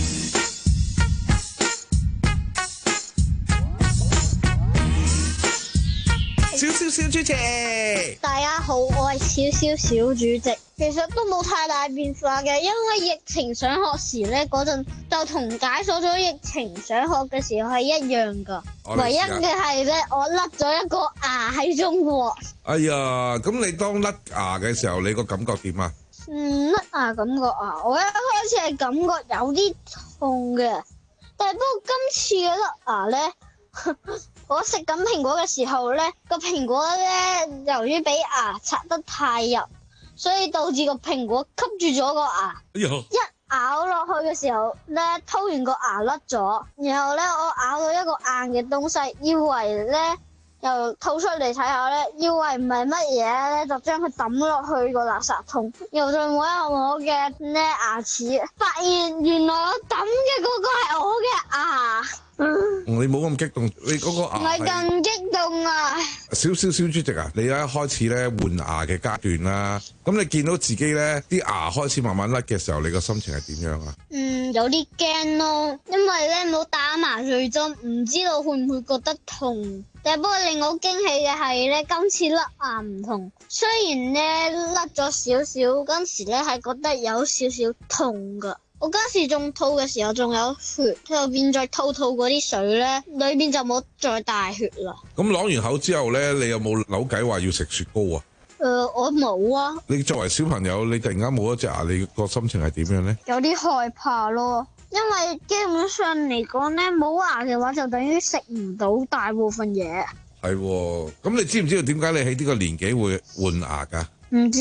小小小主席，
大家好，我係小小小主席。其實都冇太大變化嘅，因為疫情上學時咧嗰陣就同解鎖咗疫情上學嘅時候係一樣噶，唯一嘅係咧我甩咗一個牙喺中國。
哎呀，咁你當甩牙嘅時候，你個感覺點啊？
嗯，甩牙感覺啊，我一開始係感覺有啲痛嘅，但係不過今次嘅甩牙咧。我食緊蘋果嘅時候咧，個蘋果咧由於俾牙刷得太入，所以導致個蘋果吸住咗個牙。哎、一咬落去嘅時候咧，偷完個牙甩咗，然後咧我咬到一個硬嘅東西，以為咧又吐出嚟睇下咧，以為唔係乜嘢咧，就將佢抌落去個垃圾桶，又再摸一摸嘅咧牙齒，發現原來我抌嘅嗰個係我嘅牙。
你冇咁激動，你嗰個牙
唔係咁激動啊！
小小小主席啊，你一開始咧換牙嘅階段啦，咁你見到自己咧啲牙開始慢慢甩嘅時候，你個心情係點樣啊？
嗯，有啲驚咯，因為咧冇打麻醉針，唔知道會唔會覺得痛。但係不過令我驚喜嘅係咧，今次甩牙唔同，雖然咧甩咗少少，嗰時咧係覺得有少少痛噶。我嗰時仲吐嘅時候仲有血，就變咗吐吐嗰啲水咧，裏邊就冇再大血啦。
咁啷完口之後咧，你有冇扭計話要食雪糕啊？
誒、呃，我冇啊。你
作為小朋友，你突然間冇咗隻牙，你個心情係點樣咧？
有啲害怕咯，因為基本上嚟講咧，冇牙嘅話就等於食唔到大部分嘢。
係，咁你知唔知道點解你喺呢個年紀會換牙噶？
唔知。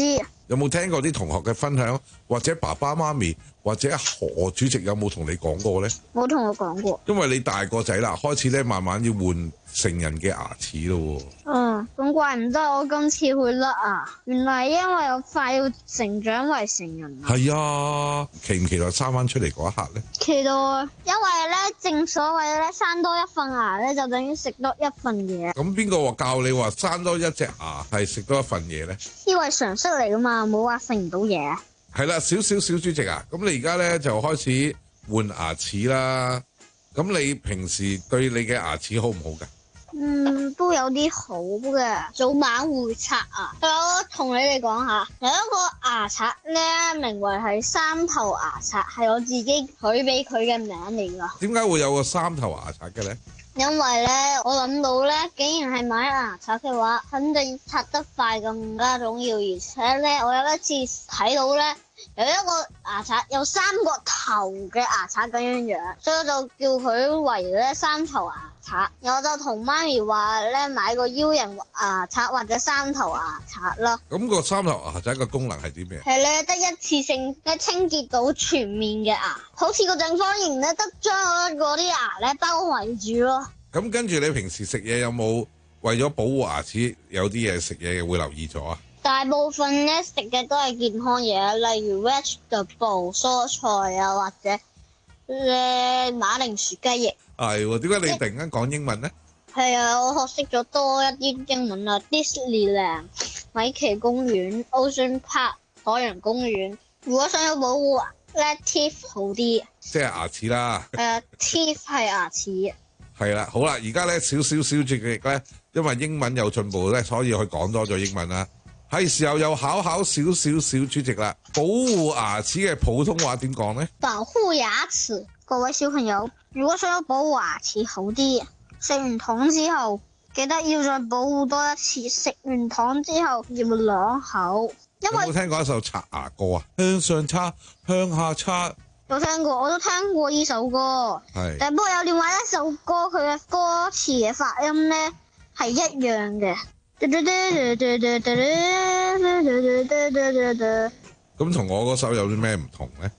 有冇聽過啲同學嘅分享，或者爸爸媽咪或者何主席有冇同你講過呢？
冇同我講過。因
為你大個仔啦，開始咧慢慢要換成人嘅牙齒咯。
嗯，咁怪唔得我今次會甩牙，原來因為我快要成長為成人。
係啊，期唔期待生翻出嚟嗰一刻呢？
期待，因為咧正所謂咧生多一份牙咧就等於食多一份嘢。
咁邊個話教你話生多一隻牙係食多一份嘢呢？
呢個係常識嚟噶嘛，冇話食唔到嘢。
係啦，少少小主席啊，咁你而家咧就開始換牙齒啦。咁你平時對你嘅牙齒好唔好噶？
嗯，都有啲好嘅，早晚會刷牙。我同你哋講下，有一個牙刷咧，名為係三頭牙刷，係我自己取俾佢嘅名嚟噶。
點解會有個三頭牙刷嘅咧？
因為咧，我諗到咧，竟然係買牙刷嘅話，肯定刷得快更加重要。而且咧，我有一次睇到咧，有一個牙刷有三個頭嘅牙刷咁樣樣，所以我就叫佢為咧三頭牙刷。然後我就同媽咪話咧，買個 U 型牙刷或者三頭牙刷咯。
咁個三頭牙刷嘅功能係啲咩？
係咧，得一次性咧清潔到全面嘅牙，好似個正方形咧，得將我嗰啲牙咧包圍住咯。
咁跟住你平時食嘢有冇為咗保護牙齒，有啲嘢食嘢會留意咗啊？
大部分咧食嘅都係健康嘢，例如 vegetable 蔬菜啊，或者咧馬鈴薯雞翼。
係喎，點解你突然間講英文咧？
係啊，我學識咗多一啲英文啊 Disneyland、米奇公園、Ocean Park、海洋公園。如果想要保護咧 teeth 好啲，
即係牙齒啦。
誒、uh, teeth 係牙齒。
係啦，好啦，而家咧少少小主席咧，因為英文有進步咧，所以佢講多咗英文啦。係時候又考考少少小主席啦。保護牙齒嘅普通話點講呢？
保護牙齒，各位小朋友，如果想要保護牙齒好啲，食完糖之後記得要再保護多一次。食完糖之後要兩口。因為
有冇聽過一首刷牙歌啊？向上刷，向下刷。
有聽過，我都聽過呢首歌。係，但不過有另外一首歌，佢嘅歌詞嘅發音咧係一樣嘅。
咁同我嗰首有啲咩唔同咧？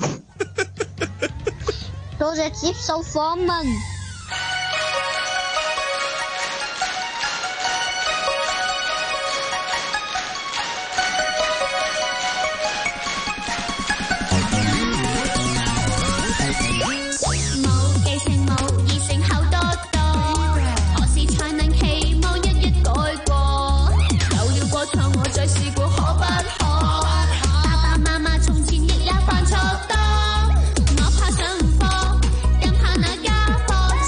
多謝接受訪問。
我怕上課，跟下那家課。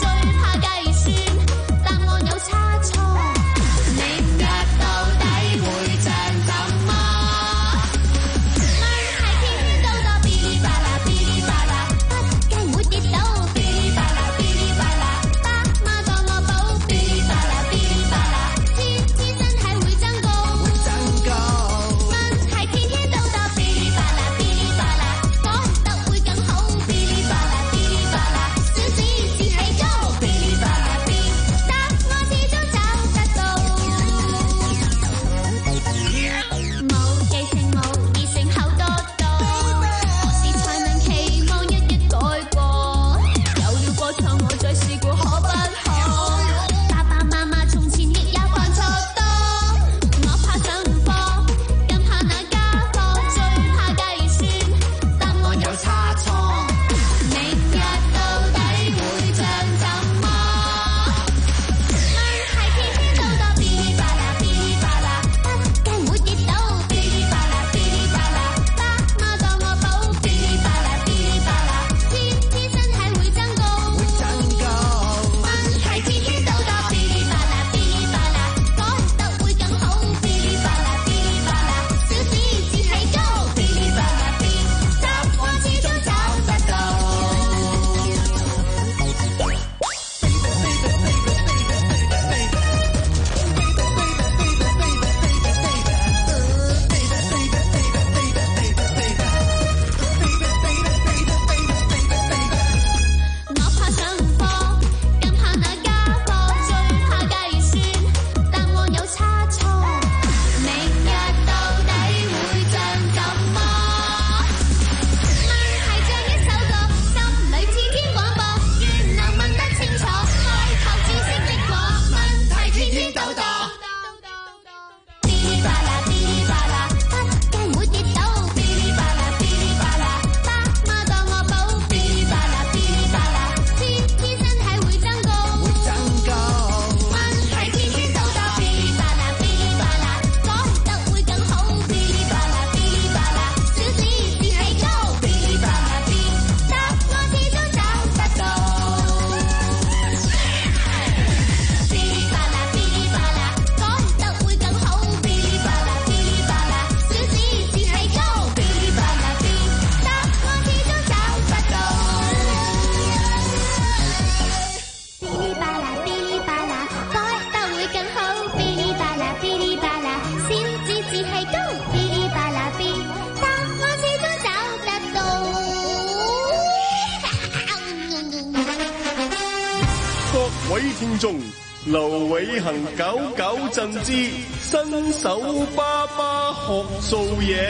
聽眾劉偉恒九九贈之新手爸爸學做嘢。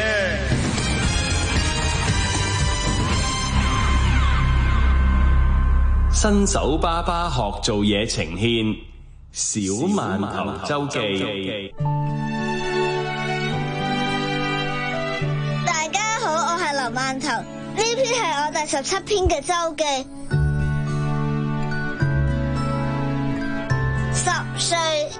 新手爸爸學做嘢呈獻小饅頭周記。
大家好，我係劉饅頭，呢篇係我第十七篇嘅周記。十歲，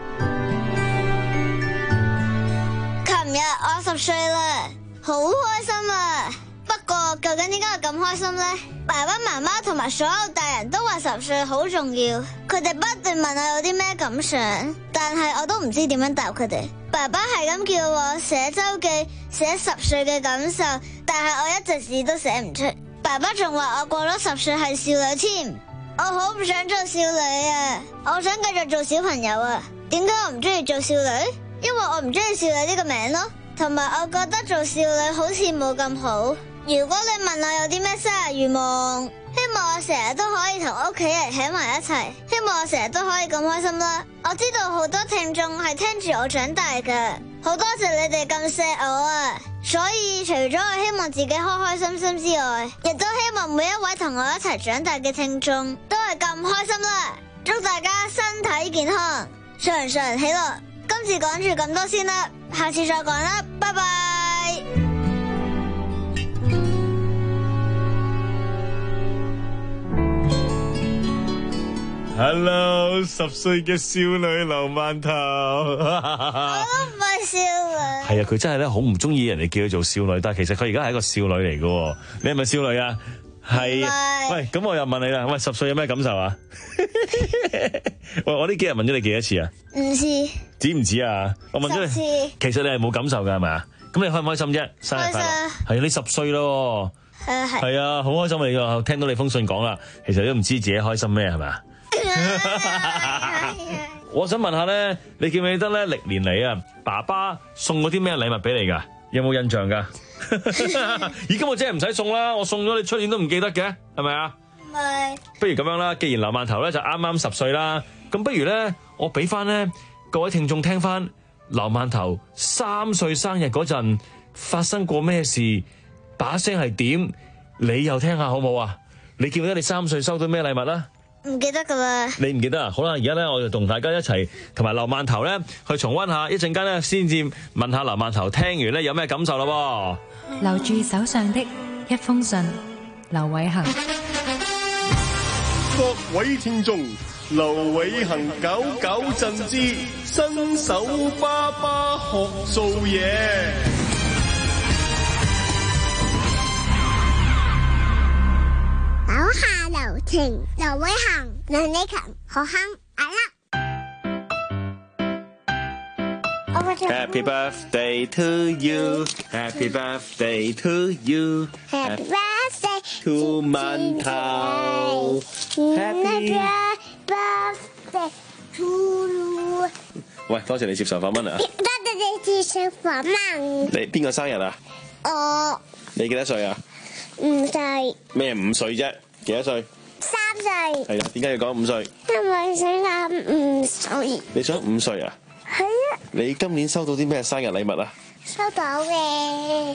琴日我十歲啦，好開心啊！不過究竟點解我咁開心呢？爸爸媽媽同埋所有大人都話十歲好重要，佢哋不斷問我有啲咩感想，但係我都唔知點樣答佢哋。爸爸係咁叫我寫周記，寫十歲嘅感受，但係我一隻字都寫唔出。爸爸仲話我過咗十歲係少女添，我好唔想做少女啊！我想繼續做小朋友啊！點解我唔中意做少女？因為我唔中意少女呢個名咯，同埋我覺得做少女好似冇咁好。如果你問我有啲咩生日願望，希望我成日都可以同屋企人喺埋一齊，希望我成日都可以咁開心啦。我知道好多聽眾係聽住我長大㗎，好多謝你哋咁錫我啊！所以除咗我希望自己開開心心之外，亦都希望每一位同我一齊長大嘅聽眾都係咁開心啦！祝大家身體健康，常常喜樂。今次講住咁多先啦，下次再講啦，拜拜。
Hello， 十歲嘅少女劉饅頭，
我都唔係少女。
係啊，佢真係咧好唔中意人哋叫佢做少女，但係其實佢而家係一個少女嚟嘅。你係咪少女啊？係。喂，咁我又問你啦，喂，十歲有咩感受啊？喂，我呢幾日問咗你幾多次啊？
唔知。
止唔止啊？我問咗你，其實你係冇感受㗎係咪啊？咁你開唔開心啫？生日快樂！係你十歲咯。係啊係。係啊，好開心啊！你個聽到你封信講啦，其實都唔知自己開心咩係咪啊？我想問下咧，你記唔記得咧？歷年嚟啊，爸爸送過啲咩禮物俾你噶？有冇印象噶？而家我真係唔使送啦，我送咗你出年都唔記得嘅，係咪啊？
唔係。
不如咁樣啦，既然劉饅頭咧就啱啱十歲啦，咁不如咧我俾翻咧各位聽眾聽翻劉饅頭三歲生日嗰陣發生過咩事，把聲係點？你又聽下好冇啊？你記唔記得你三歲收到咩禮物啦？
唔記得噶啦，
你唔記得啊？好啦，而家咧我就同大家一齊同埋劉饅頭咧去重溫下，一陣間咧先至問下劉饅頭聽完咧有咩感受咯。
留住手上的一封信，劉偉恒。
各位聽眾，劉偉恒九九贈之新手爸爸學做嘢。
手下留情，劉偉恒、梁李勤、何坑、阿粒。
Happy birthday to you, Happy birthday to you,
Happy birthday
to 饅頭
Happy birthday to you。
喂，多謝你接受訪問啊！
多謝你接受訪問。
你邊個生日啊？
我。
你幾多歲啊？
五歲。
咩五歲啫？幾多歲？
三歲。
係啊，點解要講五歲？
因為想講五歲。
你想五歲啊？
係啊。
你今年收到啲咩生日禮物啊？
收到嘅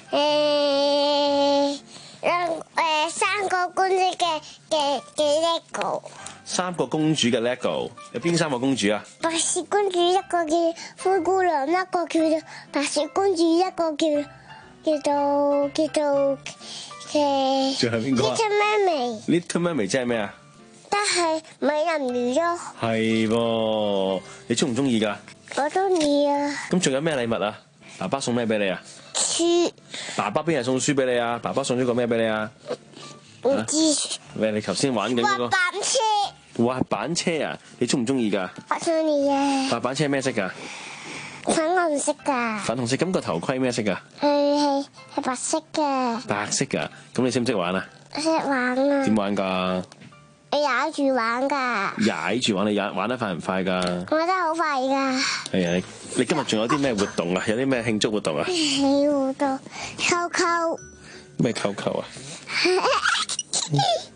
誒，兩誒三個公主嘅嘅嘅 LEGO。
三個公主嘅 LEGO， 有邊三個公主啊？
白雪公主，一個叫灰姑娘，一個叫做白雪公主，一個叫叫做叫做嘅。
仲有邊個啊
Little Mermaid。Little
Mermaid 即係咩啊？
都係美人魚咯。
係噃，你中唔中意噶？
我中意啊。
咁仲有咩禮物啊？爸爸送咩俾你啊？
書。
爸爸邊日送書俾你啊？爸爸送咗個咩俾你啊？
唔知。
喂，你頭先玩緊嗰個
滑板車。
滑板車啊？你中唔中意噶？
我中意啊。
滑板車咩色噶？
粉紅色噶。
粉紅色，咁個頭盔咩色噶？
係係係白色噶。
白色噶，咁你識唔識玩啊？
識玩啊。
點玩噶？
你踩住玩噶。踩
住玩，你踩玩得快唔快噶？
玩得好快噶。
係啊，你你今日仲有啲咩活動啊？有啲咩慶祝活動啊？
慶活動，扣扣。
咩扣扣啊？
啊！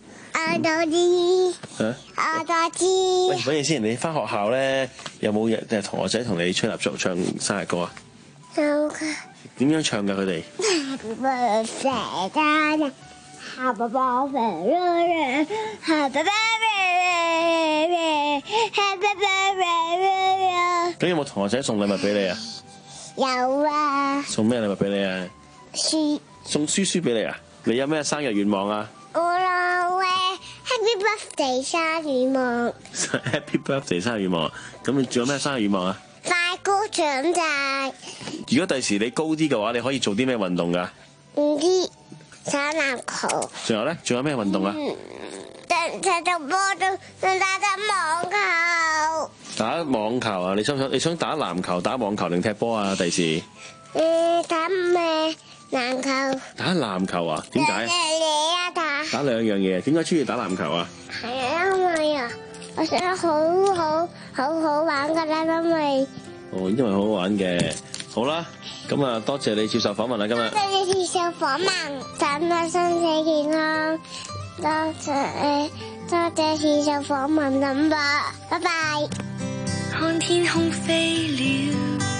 我多知，我多知。
喂，講嘢先，你翻學校咧有冇日誒同學仔同你吹蠟燭唱生日歌啊？
有㗎。
點樣唱㗎佢哋
？Happy birthday to you, Happy birthday, Happy birthday, Happy birthday。
咁有冇同學仔送禮物俾你啊？
有啊。
送咩禮物俾你啊？
書。送
書書俾你啊？你有咩生日願望啊？
我諗咧 Happy birthday 生日願望。
Happy birthday 生日願望，咁你仲有咩生日願望啊？
快高長大。
如果第時你高啲嘅話，你可以做啲咩運動噶？
唔知打籃球。
仲有咧？仲有咩運動啊？
打打打波，仲仲打打網球。
打網球啊？你想唔想？你想打籃球、打網球定踢波啊？第時？
誒，打咩？籃球。
打籃球啊？點解？
兩樣嘢啊打。
打兩樣嘢，點解中意打籃球啊？
係啊，因為啊，我覺得好好好好玩噶啦，因為。
哦，因為好好玩嘅。好啦，咁啊，多謝你接受訪問啦，今日。
多謝你接受訪問，祝我身體健康。多謝誒，多謝接受訪問，咁吧，拜拜。
看天空飛了，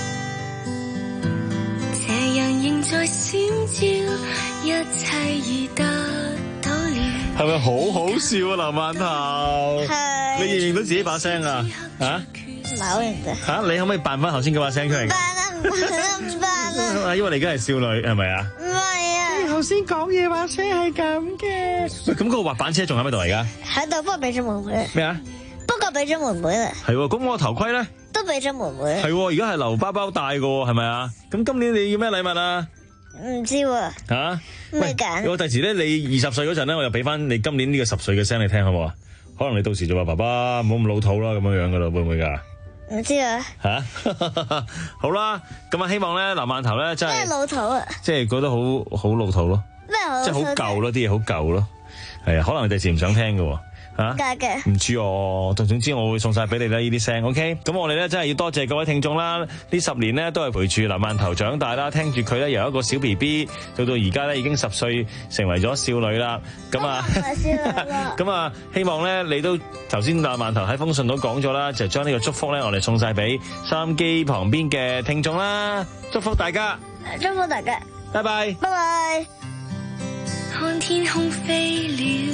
斜陽仍在閃照，一切已得到了。
係咪好好笑啊，劉饅頭？係。你認唔認到自己把聲啊？啊？
唔係好認得。嚇！
你可唔可以扮翻頭先嗰把聲出嚟？
扮啊！唔扮唔扮啊！
因為你而家係少女，係咪啊？
唔係啊！
你頭先講嘢把聲係咁嘅。
喂，咁嗰個滑板車仲喺咪度而家？
喺度，不過俾咗妹妹。
咩啊？
不過俾咗妹妹啦。
係喎，咁我個頭盔咧？
都俾咗妹妹。
係喎，而家係劉包包戴嘅喎，係咪啊？咁今年你要咩禮物啊？
唔知喎。嚇？咩揀？
我第時咧，你二十歲嗰陣咧，我又俾翻你今年呢個十歲嘅聲你聽好唔好啊？可能你到時就話爸爸唔好咁老土啦，咁樣樣噶啦，會唔會噶？
唔知啊。
吓，好啦，咁啊，希望咧，劉饅頭咧真係
咩老土啊？
即係覺得好好老土咯。
咩好？
即係好舊咯，啲嘢好舊咯。係啊，可能你第時唔想聽噶。吓，唔知我，總之我會送晒俾你啦，呢啲聲 ，OK？咁我哋咧真係要多謝各位聽眾啦，呢十年咧都係陪住劉饅頭長大啦，聽住佢咧由一個小 B B 到到而家咧已經十歲，成為咗少女啦。咁啊，咁啊，希望咧你都頭先劉饅頭喺封信度講咗啦，就將呢個祝福咧我哋送晒俾收音機旁邊嘅聽眾啦，祝福大家，
祝福大家，
拜拜，
拜拜。
看天空飛了。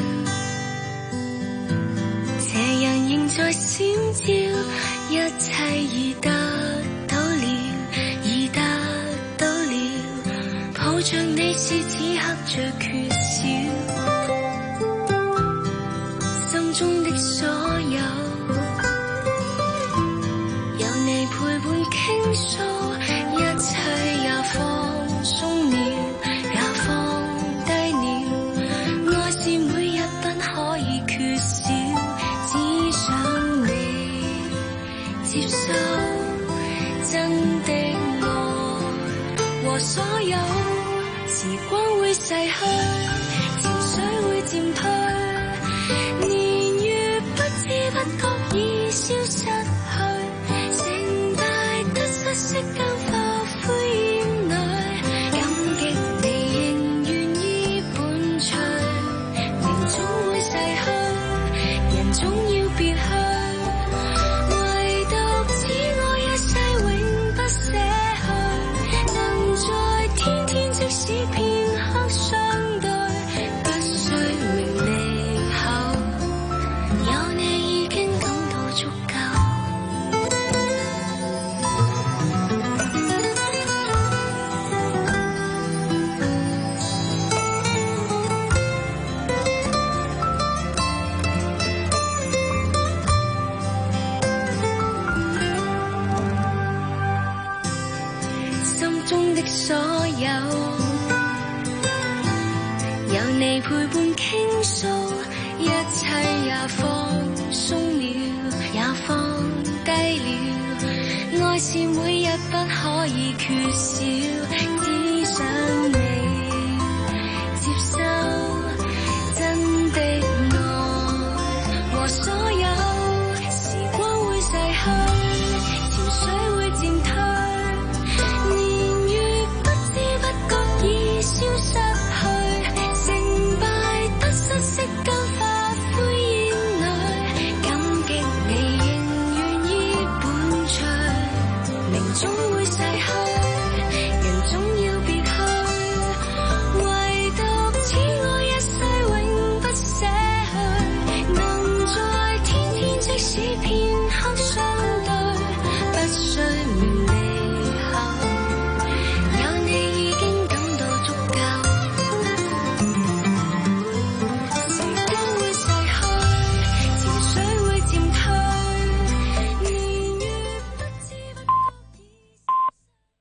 斜陽仍在閃照，一切已得到了，已得到了。抱着你是此刻最缺少，心中的所有，有你陪伴傾訴，一切也放鬆了，也放低了。愛是每日不可以缺少。只想你接受真的愛和所有時光會逝去，情緒會漸退，年月不知不覺已消失去，成敗得失色間化灰煙裏，感激你仍願意伴隨，命總會逝去，人總要別去，唯獨只我一世永不捨去，能在天天即使片刻相對，不需明離後，有你已經感到足夠。所有有你陪伴傾訴，一切也放鬆了，也放低了。愛是每日不可以缺少，只想你接受真的愛和所有時光會逝去，潮水會漸退。消失去，成敗得失色間化會逝去。